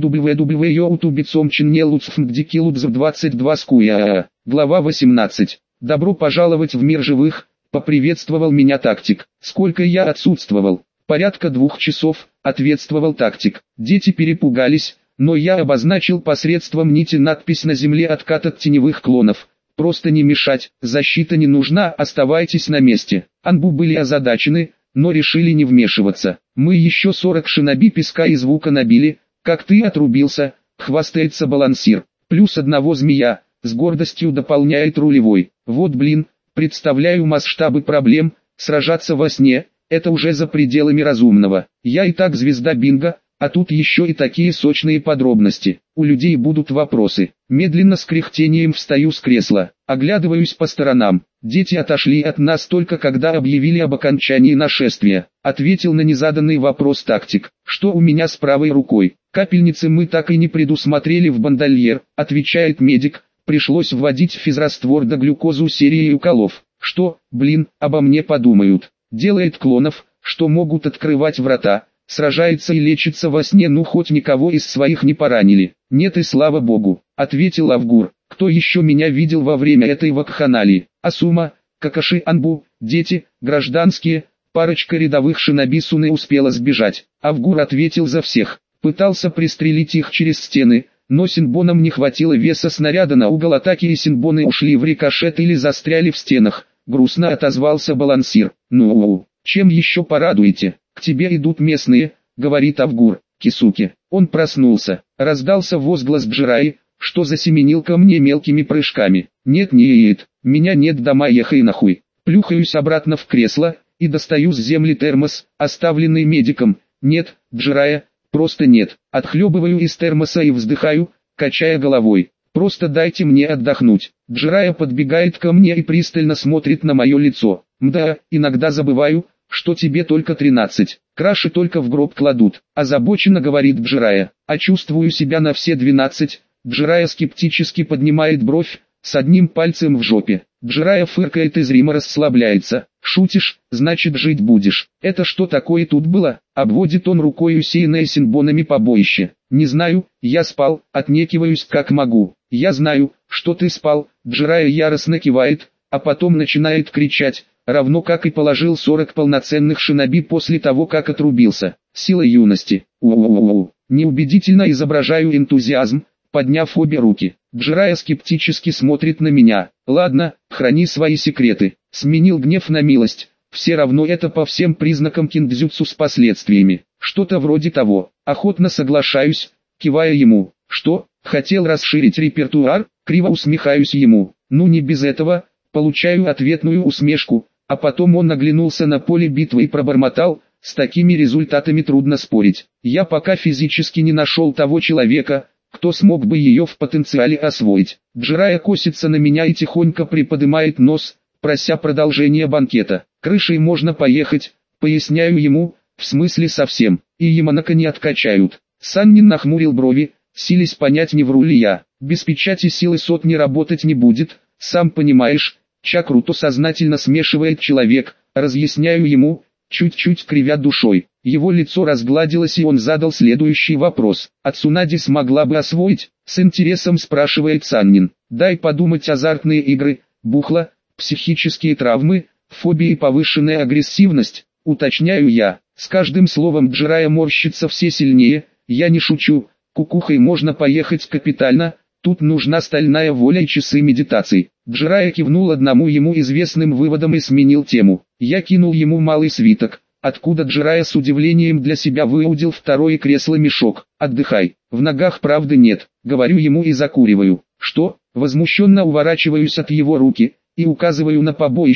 www.youtube.com двадцать два скуя. Глава восемнадцать. Добро пожаловать в мир живых, поприветствовал меня тактик. Сколько я отсутствовал? Порядка двух часов, ответствовал тактик. Дети перепугались, но я обозначил посредством нити надпись на земле «Откат от теневых клонов». Просто не мешать, защита не нужна, оставайтесь на месте. Анбу были озадачены, но решили не вмешиваться. Мы еще сорок шиноби песка и звука набили, как ты отрубился, хвастается балансир. Плюс одного змея, с гордостью дополняет рулевой. Вот блин, представляю масштабы проблем, сражаться во сне, это уже за пределами разумного. Я и так звезда бинго, а тут еще и такие сочные подробности. У людей будут вопросы. Медленно с кряхтением встаю с кресла, оглядываюсь по сторонам. Дети отошли от нас только когда объявили об окончании нашествия. Ответил на незаданный вопрос тактик. Что у меня с правой рукой? Капельницы мы так и не предусмотрели в бандольер, отвечает медик. Пришлось вводить физраствор да глюкозу серией уколов. Что, блин, обо мне подумают. Делает клонов, что могут открывать врата. Сражается и лечится во сне, ну хоть никого из своих не поранили. Нет и слава богу, ответил Авгур. Кто еще меня видел во время этой вакханалии? Асума, Какаши, Анбу, дети, гражданские, парочка рядовых шиноби Суны успела сбежать. Авгур ответил за всех. Пытался пристрелить их через стены, но синбонам не хватило веса снаряда на угол атаки и синбоны ушли в рикошет или застряли в стенах. Грустно отозвался балансир. Ну, чем еще порадуете? К тебе идут местные, говорит Авгур. Кисуки. Он проснулся. Раздался возглас Джираи, что засеменил ко мне мелкими прыжками. Нет, не едет. Меня нет, дома ехай нахуй. Плюхаюсь обратно в кресло и достаю с земли термос, оставленный медиком. Нет, Джирая, просто нет. Отхлебываю из термоса и вздыхаю, качая головой. Просто дайте мне отдохнуть. Джирая подбегает ко мне и пристально смотрит на мое лицо. Мда, иногда забываю, что тебе только тринадцать. Краши только в гроб кладут. Озабоченно говорит Джирая. А чувствую себя на все двенадцать. Джирая скептически поднимает бровь, с одним пальцем в жопе. Джирая фыркает и зримо расслабляется. Шутишь, значит жить будешь. Это что такое тут было? Обводит он рукой усеянное синбонами побоище. Не знаю, я спал, отнекиваюсь как могу. Я знаю, что ты спал. Джирая яростно кивает, а потом начинает кричать, равно как и положил сорок полноценных шиноби после того как отрубился. Сила юности. У-у-у-у. Неубедительно изображаю энтузиазм, подняв обе руки. Джирая скептически смотрит на меня. Ладно, храни свои секреты. Сменил гнев на милость. Все равно это по всем признакам киндзюцу с последствиями. Что-то вроде того. Охотно соглашаюсь, кивая ему. Что, хотел расширить репертуар? Криво усмехаюсь ему. Ну не без этого. Получаю ответную усмешку. А потом он оглянулся на поле битвы и пробормотал. С такими результатами трудно спорить. Я пока физически не нашел того человека, кто смог бы ее в потенциале освоить. Джирая косится на меня и тихонько приподнимает нос, прося продолжения банкета. Крышей можно поехать, поясняю ему, в смысле совсем, и Яманака не откачают. Саннин нахмурил брови, силясь понять, не вру ли я. Без печати силы сотни работать не будет, сам понимаешь, чакру то сознательно смешивает человек, разъясняю ему, чуть-чуть кривя душой. Его лицо разгладилось и он задал следующий вопрос. А Цунади смогла бы освоить? С интересом спрашивает Саннин. Дай подумать, азартные игры, бухло, психические травмы, фобии и повышенная агрессивность, уточняю я. С каждым словом Джирая морщится все сильнее, я не шучу, кукухой можно поехать капитально, тут нужна стальная воля и часы медитаций. Джирая кивнул одному ему известным выводом и сменил тему. Я кинул ему малый свиток, откуда Джирая с удивлением для себя выудил второе кресло-мешок. Отдыхай, в ногах правды нет, говорю ему и закуриваю. Что? Возмущенно уворачиваюсь от его руки и указываю на побоище,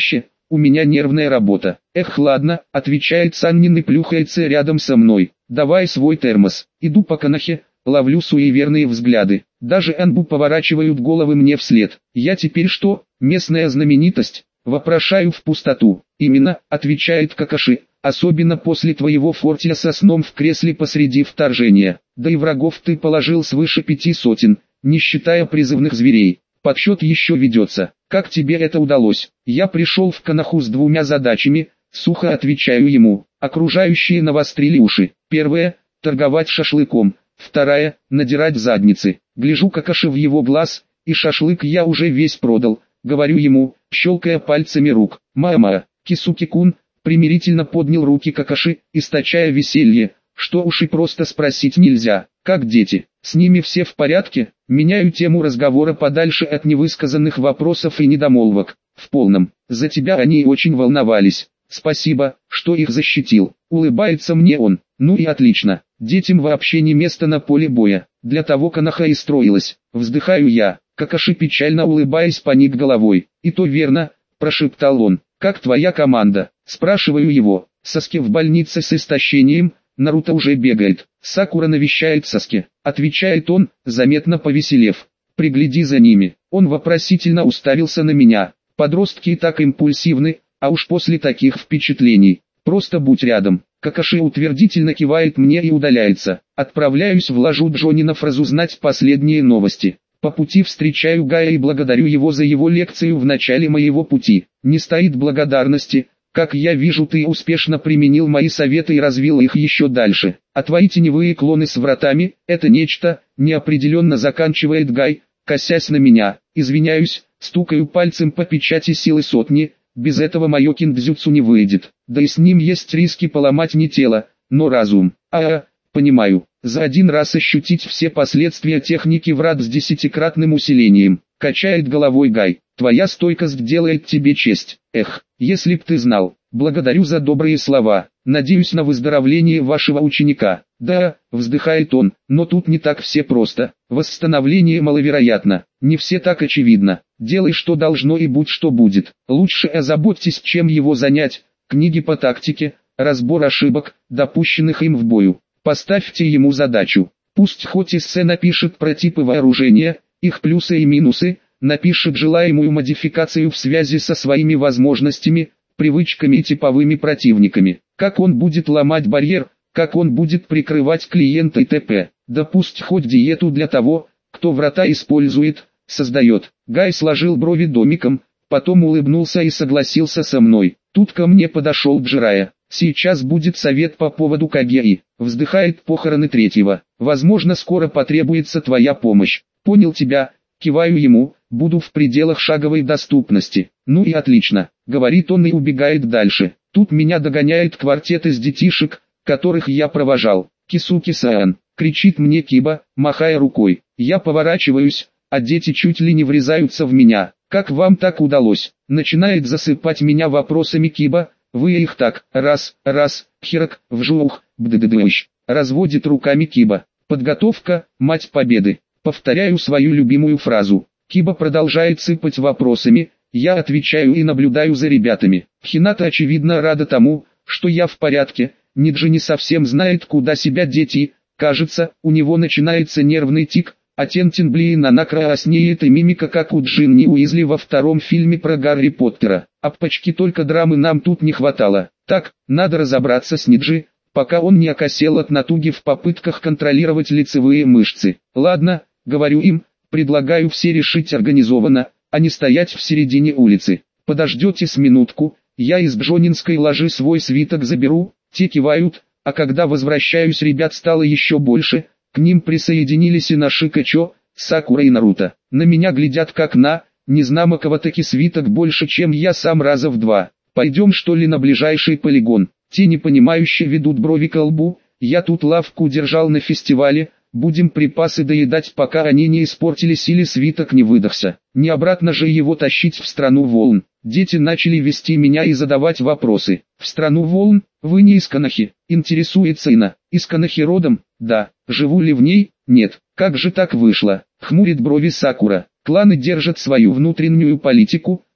у меня нервная работа. Эх, ладно, отвечает Саннин и плюхается рядом со мной. Давай свой термос. Иду по канахе, ловлю суеверные взгляды. Даже анбу поворачивают головы мне вслед. Я теперь что, местная знаменитость? Вопрошаю в пустоту. Именно, отвечает Какаши, особенно после твоего фортеля со сном в кресле посреди вторжения. Да и врагов ты положил свыше пяти сотен, не считая призывных зверей. Подсчет еще ведется. Как тебе это удалось? Я пришел в Канаху с двумя задачами, сухо отвечаю ему. Окружающие навострили уши. Первая – торговать шашлыком. Вторая – надирать задницы. Гляжу Какаши в его глаз, и шашлык я уже весь продал. Говорю ему, щелкая пальцами рук. Мама, Кисуки-кун, примирительно поднял руки Какаши, источая веселье. Что уж и просто спросить нельзя. Как дети? С ними все в порядке? Меняю тему разговора подальше от невысказанных вопросов и недомолвок. В полном. За тебя они очень волновались. Спасибо, что их защитил. Улыбается мне он. Ну и отлично. Детям вообще не место на поле боя. Для того Канаха и строилась. Вздыхаю я. Какаши печально улыбаясь поник головой. И то верно, прошептал он. Как твоя команда? Спрашиваю его. Саски в больнице с истощением. Наруто уже бегает. Сакура навещает Саски. Отвечает он, заметно повеселев. Пригляди за ними. Он вопросительно уставился на меня. Подростки и так импульсивны, а уж после таких впечатлений. Просто будь рядом. Какаши утвердительно кивает мне и удаляется. Отправляюсь в ложу Джонинов разузнать последние новости. По пути встречаю Гая и благодарю его за его лекцию в начале моего пути. Не стоит благодарности. Как я вижу, ты успешно применил мои советы и развил их еще дальше. А твои теневые клоны с вратами – это нечто, неопределенно заканчивает Гай, косясь на меня. Извиняюсь, стукаю пальцем по печати силы сотни, без этого мое киндзюцу не выйдет. Да и с ним есть риски поломать не тело, но разум. А, понимаю, за один раз ощутить все последствия техники врат с десятикратным усилением. Качает головой Гай. Твоя стойкость делает тебе честь. Эх, если б ты знал. Благодарю за добрые слова. Надеюсь на выздоровление вашего ученика. Да, вздыхает он, но тут не так все просто. Восстановление маловероятно. Не все так очевидно. Делай что должно и будь что будет. Лучше озаботьтесь, чем его занять. Книги по тактике, разбор ошибок, допущенных им в бою. Поставьте ему задачу. Пусть хоть эссе напишет про типы вооружения, их плюсы и минусы, напишет желаемую модификацию в связи со своими возможностями, привычками и типовыми противниками. Как он будет ломать барьер, как он будет прикрывать клиента и т.п. Да пусть хоть диету для того, кто врата использует, создает. Гай сложил брови домиком, потом улыбнулся и согласился со мной. Тут ко мне подошел Джирая. Сейчас будет совет по поводу Кагеи. Вздыхает похороны третьего. Возможно, скоро потребуется твоя помощь. Понял тебя. Киваю ему, буду в пределах шаговой доступности. Ну и отлично, говорит он и убегает дальше. Тут меня догоняет квартет из детишек, которых я провожал. Кисуки-сан, кричит мне Киба, махая рукой. Я поворачиваюсь, а дети чуть ли не врезаются в меня. Как вам так удалось? Начинает засыпать меня вопросами Киба. Вы их так, раз, раз, херак, вжух, бдддыщ. Разводит руками Киба. Подготовка, мать победы. Повторяю свою любимую фразу. Киба продолжает сыпать вопросами, я отвечаю и наблюдаю за ребятами. Хината очевидно рада тому, что я в порядке, Ниджи не совсем знает, куда себя деть и, кажется, у него начинается нервный тик, а Тентин блин она краснеет и мимика как у Джинни Уизли во втором фильме про Гарри Поттера. Аппачки, только драмы нам тут не хватало. Так, надо разобраться с Ниджи, пока он не окосел от натуги в попытках контролировать лицевые мышцы. Ладно, говорю им, предлагаю все решить организованно, а не стоять в середине улицы. Подождете с минутку, я из джонинской ложи свой свиток заберу, те кивают, а когда возвращаюсь, ребят стало еще больше, к ним присоединились и Нашика Чо, Сакура и Наруто. На меня глядят как на, незнамокого таки свиток больше, чем я сам раза в два. Пойдем что ли на ближайший полигон? Те непонимающие ведут брови ко лбу, я тут лавку держал на фестивале, будем припасы доедать, пока они не испортились или свиток не выдохся. Не обратно же его тащить в страну волн. Дети начали вести меня и задавать вопросы. В страну волн? Вы не из Канахи? Интересуется Ина. Из Канахи родом? Да. Живу ли в ней? Нет. Как же так вышло? Хмурит брови Сакура. Кланы держат свою внутреннюю политику,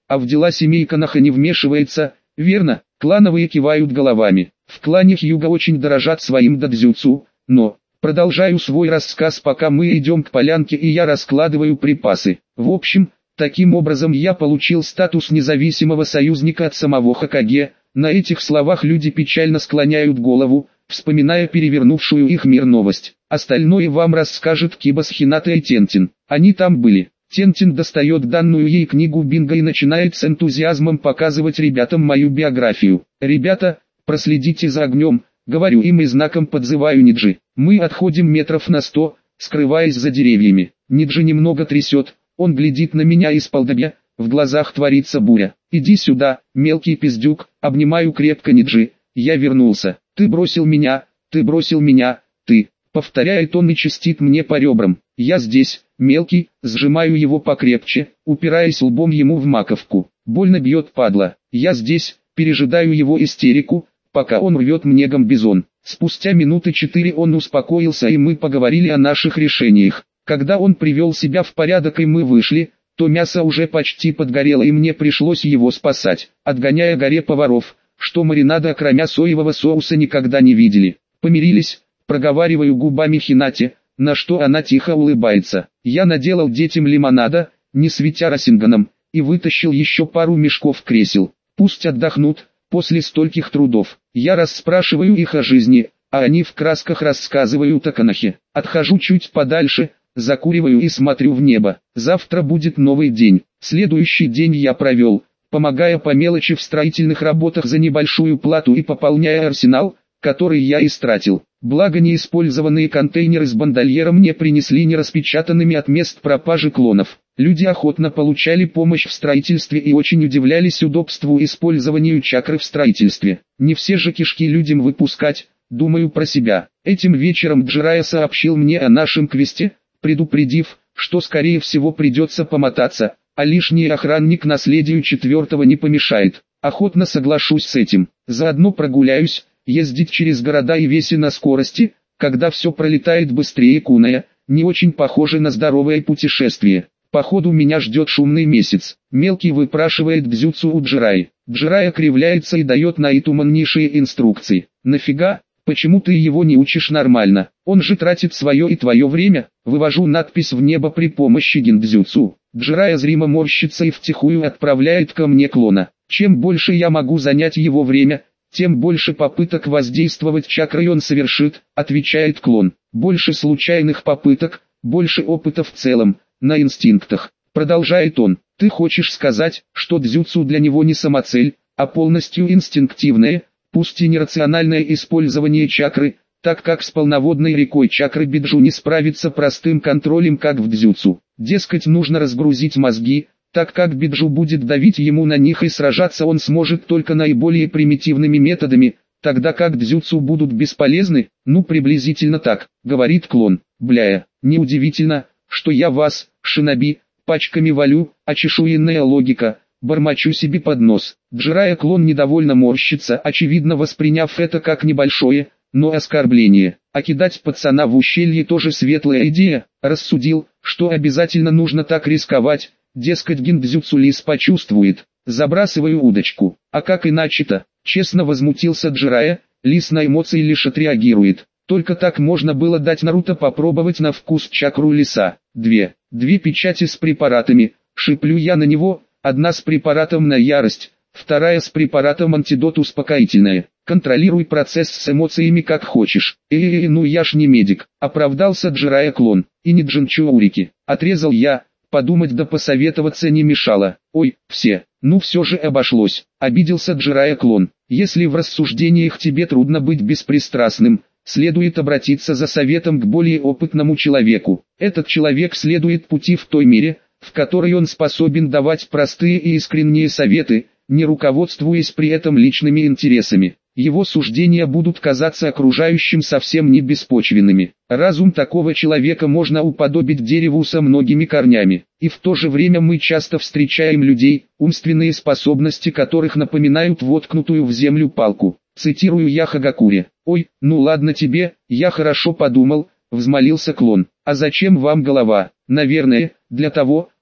а в дела семей Коноха не вмешивается, верно? Клановые кивают головами. В клане Хьюга очень дорожат своим додзюцу, но... Продолжаю свой рассказ, пока мы идем к полянке и я раскладываю припасы. В общем, таким образом я получил статус независимого союзника от самого Хокаге. На этих словах люди печально склоняют голову, вспоминая перевернувшую их мир новость. Остальное вам расскажет Киба с Хинатой Тентин. Они там были. Тентин достает данную ей книгу Бинго и начинает с энтузиазмом показывать ребятам мою биографию. «Ребята, проследите за огнем», говорю им и знаком подзываю Ниджи. Мы отходим метров на сто, скрываясь за деревьями. Ниджи немного трясет, он глядит на меня из-под лобья, в глазах творится буря. «Иди сюда, мелкий пиздюк», обнимаю крепко Ниджи. «Я вернулся. Ты бросил меня, ты бросил меня, ты», повторяет он и чистит мне по ребрам. «Я здесь, мелкий», сжимаю его покрепче, упираясь лбом ему в маковку. Больно бьет падла. «Я здесь», пережидаю его истерику, пока он рвет мне гамбизон. Спустя минуты четыре он успокоился и мы поговорили о наших решениях. Когда он привел себя в порядок и мы вышли, то мясо уже почти подгорело и мне пришлось его спасать, отгоняя горе поваров, что маринада кроме соевого соуса никогда не видели. Помирились, проговариваю губами Хинате, на что она тихо улыбается. Я наделал детям лимонада, не светя Расинганом, и вытащил еще пару мешков кресел. Пусть отдохнут. После стольких трудов, я расспрашиваю их о жизни, а они в красках рассказывают о Конохе. Отхожу чуть подальше, закуриваю и смотрю в небо. Завтра будет новый день. Следующий день я провел, помогая по мелочи в строительных работах за небольшую плату и пополняя арсенал, который я истратил. Благо неиспользованные контейнеры с бандольером не принесли нераспечатанными от мест пропажи клонов. Люди охотно получали помощь в строительстве и очень удивлялись удобству использования чакры в строительстве. Не все же кишки людям выпускать, думаю про себя. Этим вечером Джирайя сообщил мне о нашем квесте, предупредив, что скорее всего придется помотаться, а лишний охранник наследию четвертого не помешает. Охотно соглашусь с этим. Заодно прогуляюсь, ездить через города и веси на скорости, когда все пролетает быстрее куная, не очень похоже на здоровое путешествие. Походу меня ждет шумный месяц. Мелкий выпрашивает дзюцу у Джирайи. Джирайя кривляется и дает наитуманнейшие инструкции. Нафига? Почему ты его не учишь нормально? Он же тратит свое и твое время. Вывожу надпись в небо при помощи гиндзюцу. Джирайя зримо морщится и втихую отправляет ко мне клона. Чем больше я могу занять его время, тем больше попыток воздействовать чакрой он совершит, отвечает клон. Больше случайных попыток, больше опыта в целом. На инстинктах, продолжает он. Ты хочешь сказать, что дзюцу для него не самоцель, а полностью инстинктивное, пусть и нерациональное использование чакры, так как с полноводной рекой чакры Биджу не справится простым контролем как в дзюцу. Дескать, нужно разгрузить мозги, так как Биджу будет давить ему на них и сражаться он сможет только наиболее примитивными методами, тогда как дзюцу будут бесполезны, ну приблизительно так, говорит клон. Бляя, неудивительно, что я вас, шиноби, пачками валю, очешуенная логика, бормочу себе под нос. Джирайя клон недовольно морщится, очевидно восприняв это как небольшое, но оскорбление. А кидать пацана в ущелье тоже светлая идея, рассудил, что обязательно нужно так рисковать, дескать гиндзюцу лис почувствует. Забрасываю удочку. А как иначе-то? Честно возмутился Джирайя, лис на эмоции лишь отреагирует. Только так можно было дать Наруто попробовать на вкус чакру лиса. Две. Две печати с препаратами, шиплю я на него, одна с препаратом на ярость, вторая с препаратом антидот успокоительное. Контролируй процесс с эмоциями как хочешь. Э-э-э, ну я ж не медик, оправдался Джирайя клон. И не Джинчуурики. Отрезал я, подумать да посоветоваться не мешало. Ой, все, ну все же обошлось, обиделся Джирайя клон. Если в рассуждениях тебе трудно быть беспристрастным, следует обратиться за советом к более опытному человеку. Этот человек следует пути в той мере, в которой он способен давать простые и искренние советы, не руководствуясь при этом личными интересами. Его суждения будут казаться окружающим совсем не беспочвенными. Разум такого человека можно уподобить дереву со многими корнями. И в то же время мы часто встречаем людей, умственные способности которых напоминают воткнутую в землю палку. Цитирую я Хагакуре. «Ой, ну ладно тебе, я хорошо подумал», — взмолился клон. «А зачем вам голова?» «Наверное, для того,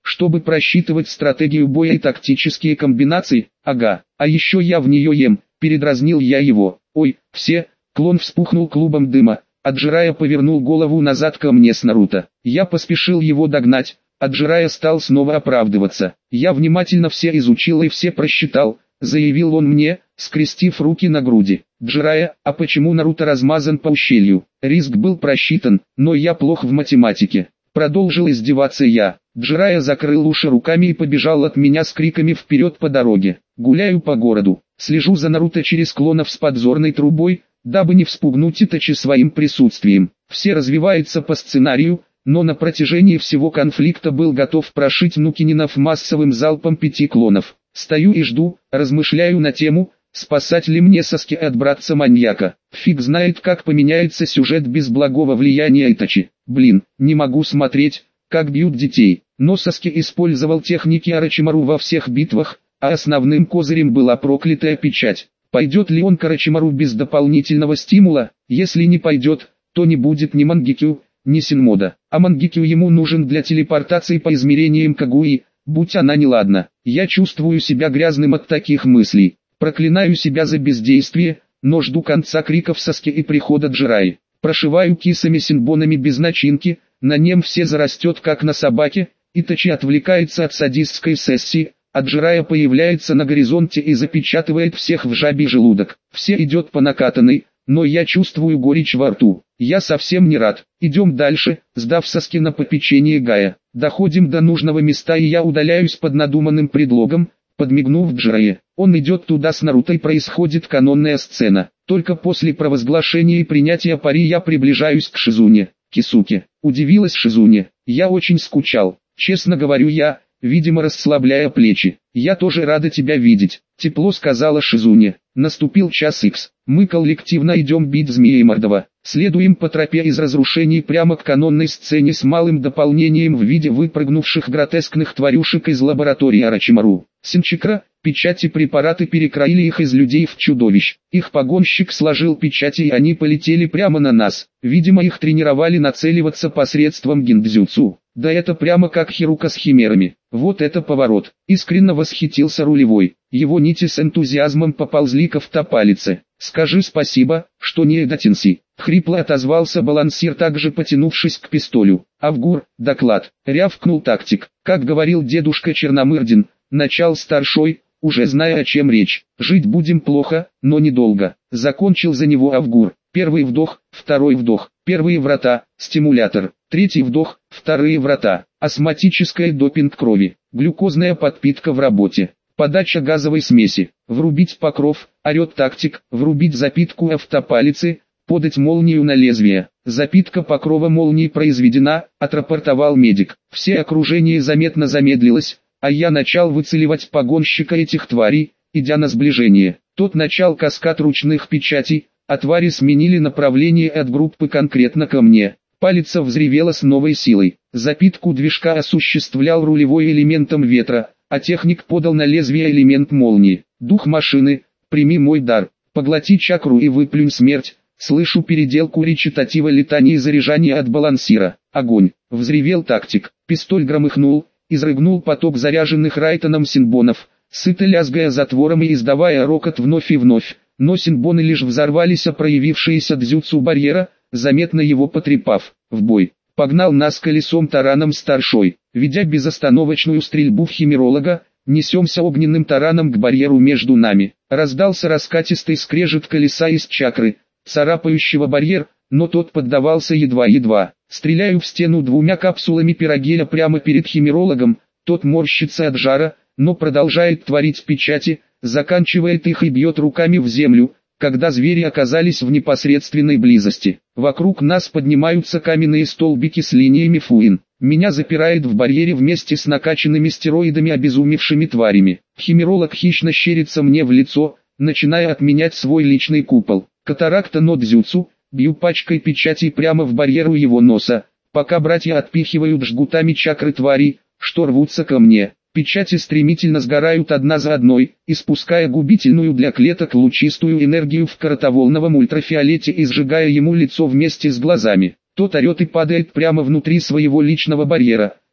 чтобы просчитывать стратегию боя и тактические комбинации. Ага, а еще я в нее ем, передразнил я его. Ой, все, клон вспухнул клубом дыма, а Джирайя повернул голову назад ко мне с Наруто. Я поспешил его догнать, а Джирайя стал снова оправдываться. Я внимательно все изучил и все просчитал, заявил он мне, скрестив руки на груди. Джирайя, а почему Наруто размазан по ущелью? Риск был просчитан, но я плох в математике. Продолжил издеваться я. Джирайя закрыл уши руками и побежал от меня с криками вперед по дороге. Гуляю по городу, слежу за Наруто через клонов с подзорной трубой, дабы не вспугнуть Итачи своим присутствием. Все развивается по сценарию, но на протяжении всего конфликта был готов прошить Нукининов массовым залпом пяти клонов. Стою и жду, размышляю на тему, спасать ли мне Саски от братца-маньяка. Фиг знает, как поменяется сюжет без благого влияния Итачи. Блин, не могу смотреть, как бьют детей. Но Саски использовал техники Орочимару во всех битвах, а основным козырем была проклятая печать. Пойдет ли он к Орочимару без дополнительного стимула? Если не пойдет, то не будет ни Мангикю, ни Синмода. А Мангикю ему нужен для телепортации по измерениям Кагуи, будь она неладна. Я чувствую себя грязным от таких мыслей. Проклинаю себя за бездействие, но жду конца криков Саски и прихода Джирайи. Прошиваю кисами-синбонами без начинки, на нем все зарастет как на собаке, Итачи отвлекается от садистской сессии, а Джирайя появляется на горизонте и запечатывает всех в жабий желудок. Все идет по накатанной, но я чувствую горечь во рту. Я совсем не рад. Идем дальше, сдав Саски на попечение Гая. Доходим до нужного места и я удаляюсь под надуманным предлогом, подмигнув Джирайе. Он идет туда с Наруто и происходит канонная сцена. Только после провозглашения и принятия пари я приближаюсь к Шизуне. Кисуке. Удивилась Шизуне. Я очень скучал. Честно говорю я, видимо расслабляя плечи. Я тоже рада тебя видеть. Тепло сказала Шизуне. Наступил час икс. Мы коллективно идем бить Змея Мордова. Следуем по тропе из разрушений прямо к канонной сцене с малым дополнением в виде выпрыгнувших гротескных тварюшек из лаборатории Орочимару. Синчикра, печати препараты перекроили их из людей в чудовищ. Их погонщик сложил печати и они полетели прямо на нас. Видимо их тренировали нацеливаться посредством гиндзюцу. Да это прямо как Хирука с химерами. Вот это поворот. Искренне восхитился рулевой. Его нити с энтузиазмом поползли к автопалице. Скажи спасибо, что не Эдатинси. Хрипло отозвался балансир, также потянувшись к пистолю. Авгур, доклад. Рявкнул тактик. Как говорил дедушка Черномырдин, начал старшой, уже зная о чем речь. Жить будем плохо, но недолго. Закончил за него Авгур. Первый вдох, второй вдох. Первые врата, стимулятор. Третий вдох, вторые врата. Астматическая допинг крови. Глюкозная подпитка в работе. Подача газовой смеси. Врубить покров, орет тактик. Врубить запитку автопалицы. Подать молнию на лезвие. Запитка покрова молнии произведена, отрапортовал медик. Все окружение заметно замедлилось, а я начал выцеливать погонщика этих тварей, идя на сближение. Тот начал каскад ручных печатей, а твари сменили направление от группы конкретно ко мне. Палец взревела с новой силой. Запитку движка осуществлял рулевой элементом ветра, а техник подал на лезвие элемент молнии. Дух машины, прими мой дар, поглоти чакру и выплюнь смерть. Слышу переделку речитатива летания и заряжания от балансира. Огонь. Взревел тактик. Пистоль громыхнул, изрыгнул поток заряженных Райтоном синбонов, сыто лязгая затвором и издавая рокот вновь и вновь. Но синбоны лишь взорвались, а проявившиеся дзюцу барьера, заметно его потрепав. В бой. Погнал нас колесом тараном старшой. Ведя безостановочную стрельбу в химеролога, несемся огненным тараном к барьеру между нами. Раздался раскатистый скрежет колеса из чакры, царапающего барьер, но тот поддавался едва-едва. Стреляю в стену двумя капсулами пирогеля прямо перед химерологом, тот морщится от жара, но продолжает творить печати, заканчивает их и бьет руками в землю, когда звери оказались в непосредственной близости. Вокруг нас поднимаются каменные столбики с линиями фуин. Меня запирает в барьере вместе с накачанными стероидами обезумевшими тварями. Химеролог хищно щерится мне в лицо, начиная отменять свой личный купол. Катаракта но дзюцу, бью пачкой печатей прямо в барьеру его носа, пока братья отпихивают жгутами чакры тварей, что рвутся ко мне. Печати стремительно сгорают одна за одной, испуская губительную для клеток лучистую энергию в коротоволновом ультрафиолете и сжигая ему лицо вместе с глазами. Тот орет и падает прямо внутри своего личного барьера,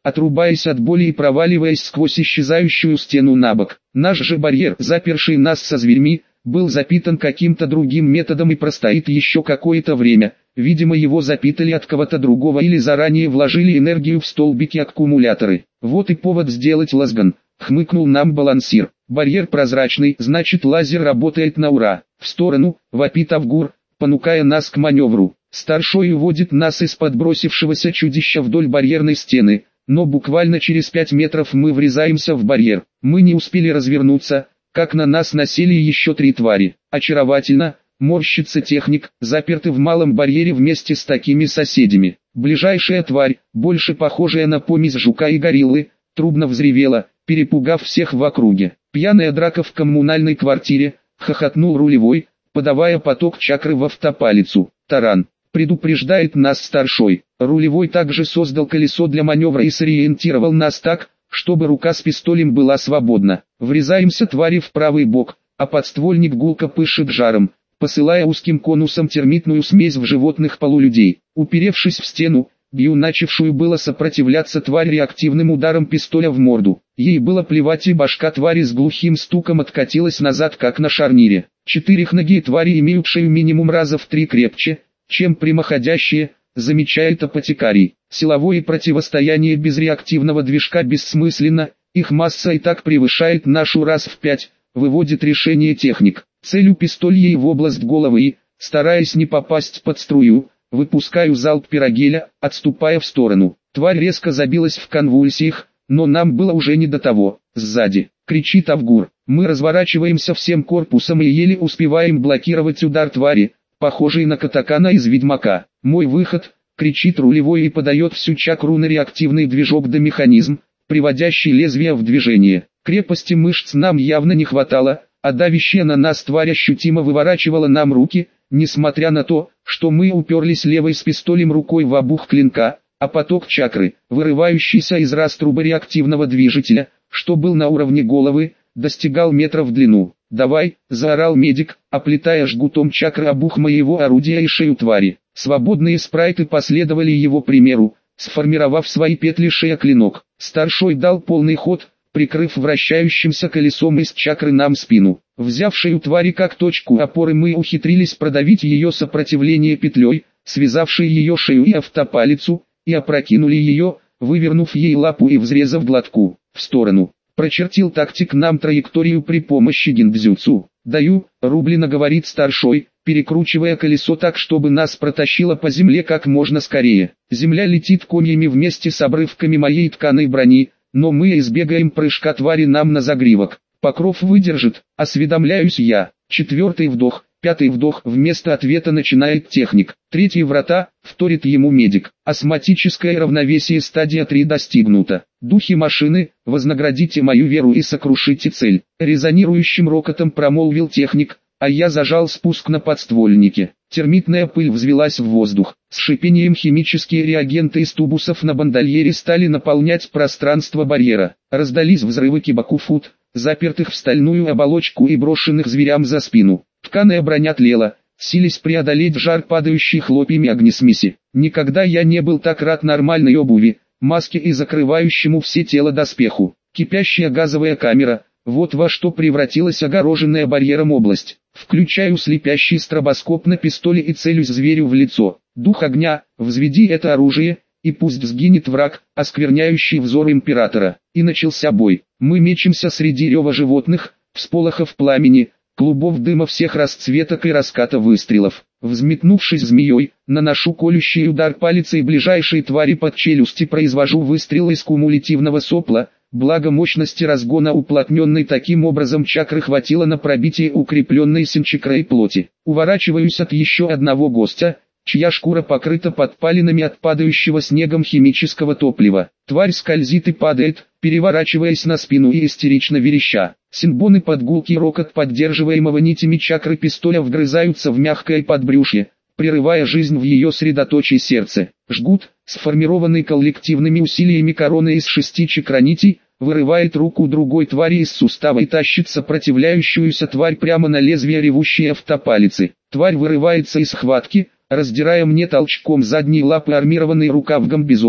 отрубаясь от боли и проваливаясь сквозь исчезающую стену на бок. Наш же барьер, заперший нас со зверьми, был запитан каким-то другим методом и простоит еще какое-то время. Видимо, его запитали от кого-то другого или заранее вложили энергию в столбики-аккумуляторы. Вот и повод сделать лазган, хмыкнул нам балансир. Барьер прозрачный, значит лазер работает на ура. В сторону, вопит Авгур, понукая нас к маневру. Старшой уводит нас из подбросившегося чудища вдоль барьерной стены, но буквально через пять метров мы врезаемся в барьер. Мы не успели развернуться, как на нас насели еще три твари. Очаровательно, морщится техник, запертый в малом барьере вместе с такими соседями. Ближайшая тварь, больше похожая на помесь жука и гориллы, трубно взревела, перепугав всех в округе. Пьяная драка в коммунальной квартире, хохотнул рулевой, подавая поток чакры в автопалицу. Таран, предупреждает нас старшой. Рулевой также создал колесо для маневра и сориентировал нас так, чтобы рука с пистолем была свободна. Врезаемся твари в правый бок, а подствольник гулко пышет жаром, посылая узким конусом термитную смесь в животных полулюдей. Уперевшись в стену, бью начавшую было сопротивляться тварь реактивным ударом пистоля в морду. Ей было плевать, и башка твари с глухим стуком откатилась назад, как на шарнире. Четырехногие твари имеют шею минимум раза в три крепче, чем прямоходящие, замечает апотекарий. Силовое противостояние без реактивного движка бессмысленно, их масса и так превышает нашу раз в пять, выводит решение техник. Целю пистоль ей в область головы и, стараясь не попасть под струю, выпускаю залп пирогеля, отступая в сторону. Тварь резко забилась в конвульсиях, но нам было уже не до того. Сзади, кричит Авгур. Мы разворачиваемся всем корпусом и еле успеваем блокировать удар твари, похожий на катакана из Ведьмака. Мой выход, кричит рулевой и подает всю чакру на реактивный движок да механизм, приводящий лезвие в движение. Крепости мышц нам явно не хватало, а давящая на нас тварь ощутимо выворачивала нам руки, несмотря на то, что мы уперлись левой с пистолем рукой в обух клинка, а поток чакры, вырывающийся из раструба реактивного движителя, что был на уровне головы, достигал метра в длину. «Давай!» – заорал медик, оплетая жгутом чакры обух моего орудия и шею твари. Свободные спрайты последовали его примеру, сформировав свои петли шея клинок. Старшой дал полный ход, прикрыв вращающимся колесом из чакры нам спину. Взяв шею твари как точку опоры, мы ухитрились продавить ее сопротивление петлей, связавшей ее шею и автопалицу, и опрокинули ее, вывернув ей лапу и взрезав глотку в сторону. Прочертил тактик нам траекторию при помощи гиндзюцу. «Даю», — рублено говорит старшой, перекручивая колесо так, чтобы нас протащило по земле как можно скорее. Земля летит комьями вместе с обрывками моей тканой брони, но мы избегаем прыжка твари нам на загривок. Покров выдержит, осведомляюсь я. Четвертый вдох, пятый вдох, вместо ответа начинает техник. Третьи врата, вторит ему медик. Осмотическое равновесие стадия три достигнуто. Духи машины, вознаградите мою веру и сокрушите цель. Резонирующим рокотом промолвил техник, а я зажал спуск на подствольнике. Термитная пыль взвелась в воздух. С шипением химические реагенты из тубусов на бандольере стали наполнять пространство барьера. Раздались взрывы кибакуфут, запертых в стальную оболочку и брошенных зверям за спину. Тканая броня тлела, сились преодолеть жар падающей хлопьями огнесмеси. Никогда я не был так рад нормальной обуви, маске и закрывающему все тело доспеху. Кипящая газовая камера, вот во что превратилась огороженная барьером область. Включаю слепящий стробоскоп на пистоле и целюсь зверю в лицо. Дух огня, взведи это оружие, и пусть сгинет враг, оскверняющий взор императора. И начался бой. Мы мечемся среди рева животных, всполохов пламени, клубов дыма всех расцветок и раската выстрелов. Взметнувшись змеей, наношу колющий удар палицей ближайшей твари под челюсти, произвожу выстрел из кумулятивного сопла, благо мощности разгона уплотненной таким образом чакры хватило на пробитие укрепленной синчакрой плоти. Уворачиваюсь от еще одного гостя, чья шкура покрыта подпалинами от падающего снегом химического топлива. Тварь скользит и падает, переворачиваясь на спину и истерично вереща. Синбоны под гулкий рокот поддерживаемого нитями чакры пистоля вгрызаются в мягкое подбрюшье, прерывая жизнь в ее средоточии сердце. Жгут, сформированный коллективными усилиями короны из шести чакронитей, вырывает руку другой твари из сустава и тащит сопротивляющуюся тварь прямо на лезвие ревущей автопалицы. Тварь вырывается из схватки, раздирая мне толчком задние лапы армированный рукав гамбизона,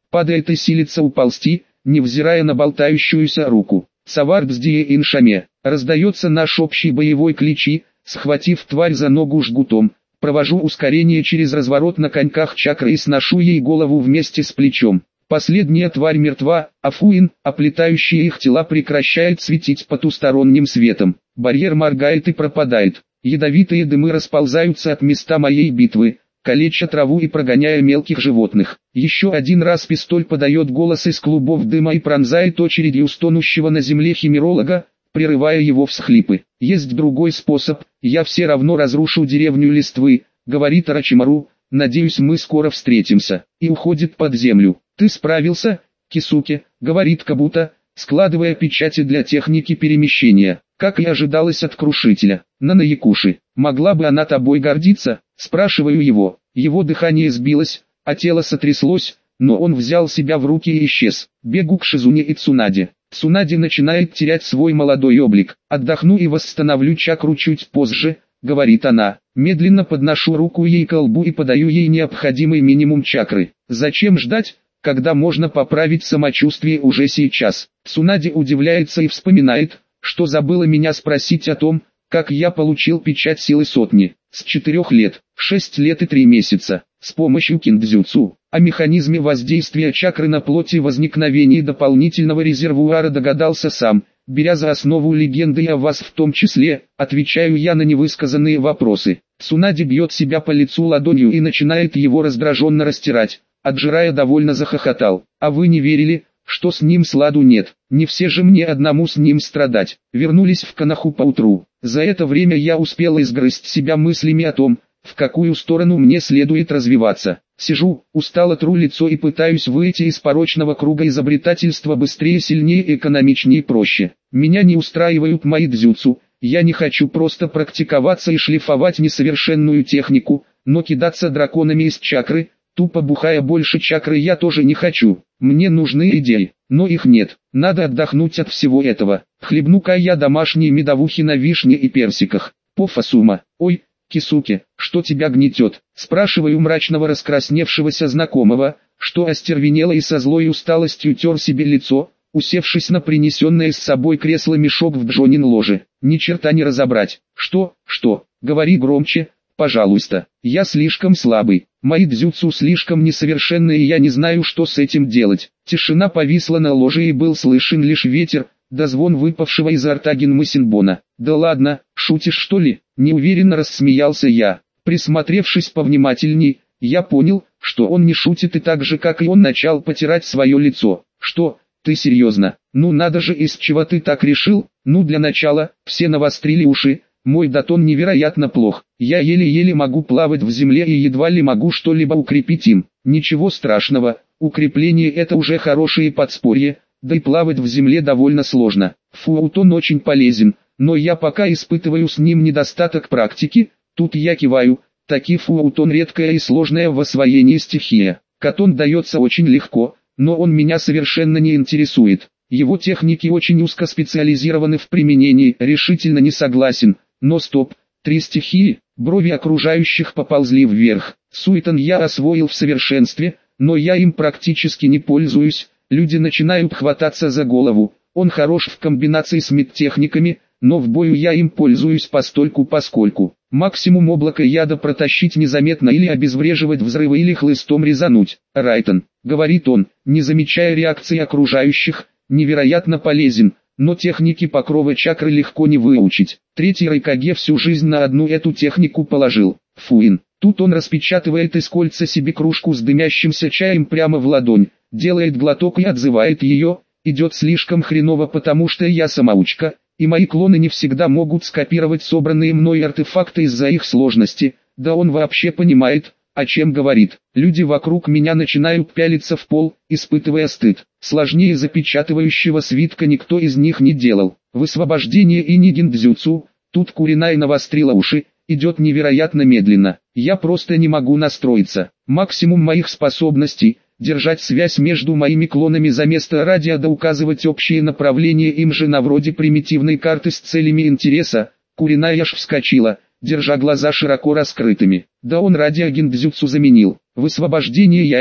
падает и силится уползти, невзирая на болтающуюся руку. Савардсдие иншаме, раздается наш общий боевой кличи, схватив тварь за ногу жгутом, провожу ускорение через разворот на коньках чакры и сношу ей голову вместе с плечом. Последняя тварь мертва, а фуин, оплетающие их тела, прекращает светить потусторонним светом. Барьер моргает и пропадает. Ядовитые дымы расползаются от места моей битвы, калеча траву и прогоняя мелких животных. Еще один раз пистоль подает голос из клубов дыма и пронзает очередью стонущего на земле химеролога, прерывая его всхлипы. Есть другой способ, я все равно разрушу деревню листвы, говорит Орочимару, надеюсь мы скоро встретимся, и уходит под землю. Ты справился, Кисуке, говорит Кабута, складывая печати для техники перемещения, как и ожидалось от крушителя. Нана Якуши, могла бы она тобой гордиться, спрашиваю его. Его дыхание сбилось, а тело сотряслось, но он взял себя в руки и исчез. Бегу к Шизуне и Цунаде. Цунаде начинает терять свой молодой облик. Отдохну и восстановлю чакру чуть позже, говорит она. Медленно подношу руку ей к лбу и подаю ей необходимый минимум чакры. Зачем ждать, когда можно поправить самочувствие уже сейчас? Цунаде удивляется и вспоминает, что забыла меня спросить о том, как я получил печать силы сотни. С четырех лет, шесть лет и три месяца, с помощью киндзюцу. О механизме воздействия чакры на плоть и возникновении дополнительного резервуара догадался сам, беря за основу легенды и о вас в том числе, отвечаю я на невысказанные вопросы. Цунаде бьет себя по лицу ладонью и начинает его раздраженно растирать, отжирая довольно захохотал. А вы не верили, что с ним сладу нет, не все же мне одному с ним страдать. Вернулись в Канаху поутру. За это время я успел изгрызть себя мыслями о том, в какую сторону мне следует развиваться. Сижу, устало тру лицо и пытаюсь выйти из порочного круга изобретательства быстрее, сильнее, экономичнее и проще. Меня не устраивают мои дзюцу, я не хочу просто практиковаться и шлифовать несовершенную технику, но кидаться драконами из чакры, тупо бухая больше чакры, я тоже не хочу. Мне нужны идеи, но их нет. Надо отдохнуть от всего этого. Хлебну-ка я домашние медовухи на вишне и персиках. Пофасума. Ой, Кисуке, что тебя гнетет? Спрашиваю мрачного раскрасневшегося знакомого, что остервенело и со злой усталостью тер себе лицо, усевшись на принесенное с собой кресло-мешок в Джонин ложе. Ни черта не разобрать. Что, что, говори громче, пожалуйста. Я слишком слабый, мои дзюцу слишком несовершенны и я не знаю, что с этим делать. Тишина повисла на ложе и был слышен лишь ветер, да звон выпавшего изо рта Генмы Синбона. Да ладно, шутишь что ли? Неуверенно рассмеялся я. Присмотревшись повнимательней, я понял, что он не шутит и так же как и он начал потирать свое лицо. Что, ты серьезно? Ну надо же, из чего ты так решил? Ну для начала, все навострили уши. Мой датон невероятно плох, я еле-еле могу плавать в земле и едва ли могу что-либо укрепить им. Ничего страшного, укрепление это уже хорошее подспорье, да и плавать в земле довольно сложно. Фуаутон очень полезен, но я пока испытываю с ним недостаток практики, тут я киваю, таки фуаутон редкая и сложная в освоении стихия. Катон дается очень легко, но он меня совершенно не интересует. Его техники очень узкоспециализированы в применении, решительно не согласен. Но стоп, три стихии, брови окружающих поползли вверх. Суетон я освоил в совершенстве, но я им практически не пользуюсь, люди начинают хвататься за голову. Он хорош в комбинации с медтехниками, но в бою я им пользуюсь постольку-поскольку. Максимум облака яда протащить незаметно или обезвреживать взрывы или хлыстом резануть. Райтон, говорит он, не замечая реакции окружающих, невероятно полезен. Но техники покрова чакры легко не выучить. Третий Райкаге всю жизнь на одну эту технику положил. Фуин. Тут он распечатывает из кольца себе кружку с дымящимся чаем прямо в ладонь, делает глоток и отзывает ее. Идет слишком хреново, потому что я самоучка, и мои клоны не всегда могут скопировать собранные мной артефакты из-за их сложности. Да он вообще понимает, о чем говорит. Люди вокруг меня начинают пялиться в пол, испытывая стыд. Сложнее запечатывающего свитка никто из них не делал. Высвобождение и нигиндзюцу, тут Куринай навострила уши, идет невероятно медленно. Я просто не могу настроиться. Максимум моих способностей – держать связь между моими клонами за место радио да указывать общие направления им же на вроде примитивной карты с целями интереса. Куринай аж вскочила, держа глаза широко раскрытыми. Да он радиогиндзюцу заменил. Высвобождение янь,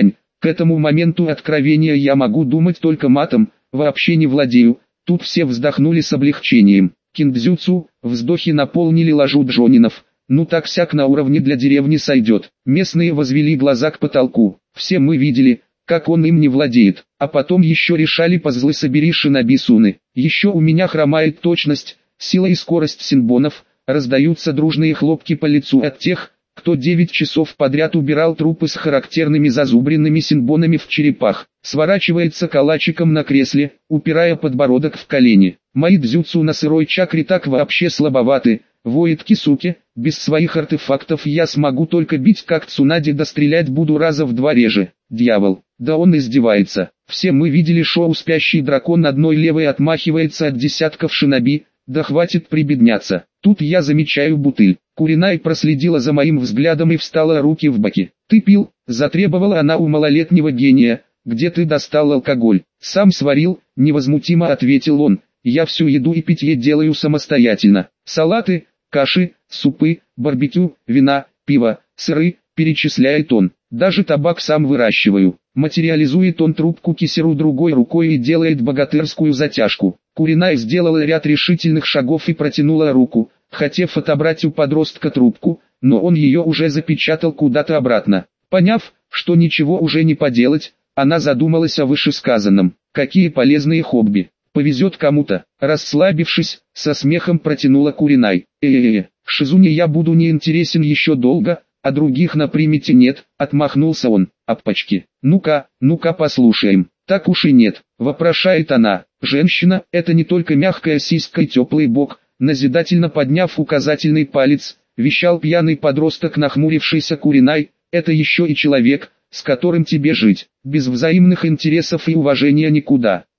К этому моменту откровения я могу думать только матом, вообще не владею. Тут все вздохнули с облегчением. Киндзюцу, вздохи наполнили ложу Джонинов. Ну так-сяк на уровне для деревни сойдет. Местные возвели глаза к потолку. Все мы видели, как он им не владеет. А потом еще решали пазлы собери шиноби Суны. Еще у меня хромает точность, сила и скорость синбонов. Раздаются дружные хлопки по лицу от тех, кто девять часов подряд убирал трупы с характерными зазубренными синбонами в черепах. Сворачивается калачиком на кресле, упирая подбородок в колени. Мои дзюцу на сырой чакре так вообще слабоваты. Воет Кисуке, без своих артефактов я смогу только бить как Цунади, да стрелять буду раза в два реже. Дьявол, да он издевается. Все мы видели шоу «Спящий дракон» одной левой отмахивается от десятков шиноби, да хватит прибедняться. Тут я замечаю бутыль. Куринай проследила за моим взглядом и встала руки в боки. «Ты пил?» – затребовала она у малолетнего гения. «Где ты достал алкоголь?» «Сам сварил», – невозмутимо ответил он. «Я всю еду и питье делаю самостоятельно. Салаты, каши, супы, барбекю, вина, пиво, сыры», – перечисляет он. «Даже табак сам выращиваю». Материализует он трубку кисеру другой рукой и делает богатырскую затяжку. Куринай сделала ряд решительных шагов и протянула руку, хотев отобрать у подростка трубку, но он ее уже запечатал куда-то обратно. Поняв, что ничего уже не поделать, она задумалась о вышесказанном. Какие полезные хобби. Повезет кому-то. Расслабившись, со смехом протянула Куринай. «Э-э-э, Шизуне я буду неинтересен еще долго, а других на примете нет», — отмахнулся он. «Аппачки, ну-ка, ну-ка послушаем». «Так уж и нет», — вопрошает она. «Женщина — это не только мягкая сиська и теплый бок», — назидательно подняв указательный палец, вещал пьяный подросток, нахмурившийся Куринай, «это еще и человек, с которым тебе жить, без взаимных интересов и уважения никуда».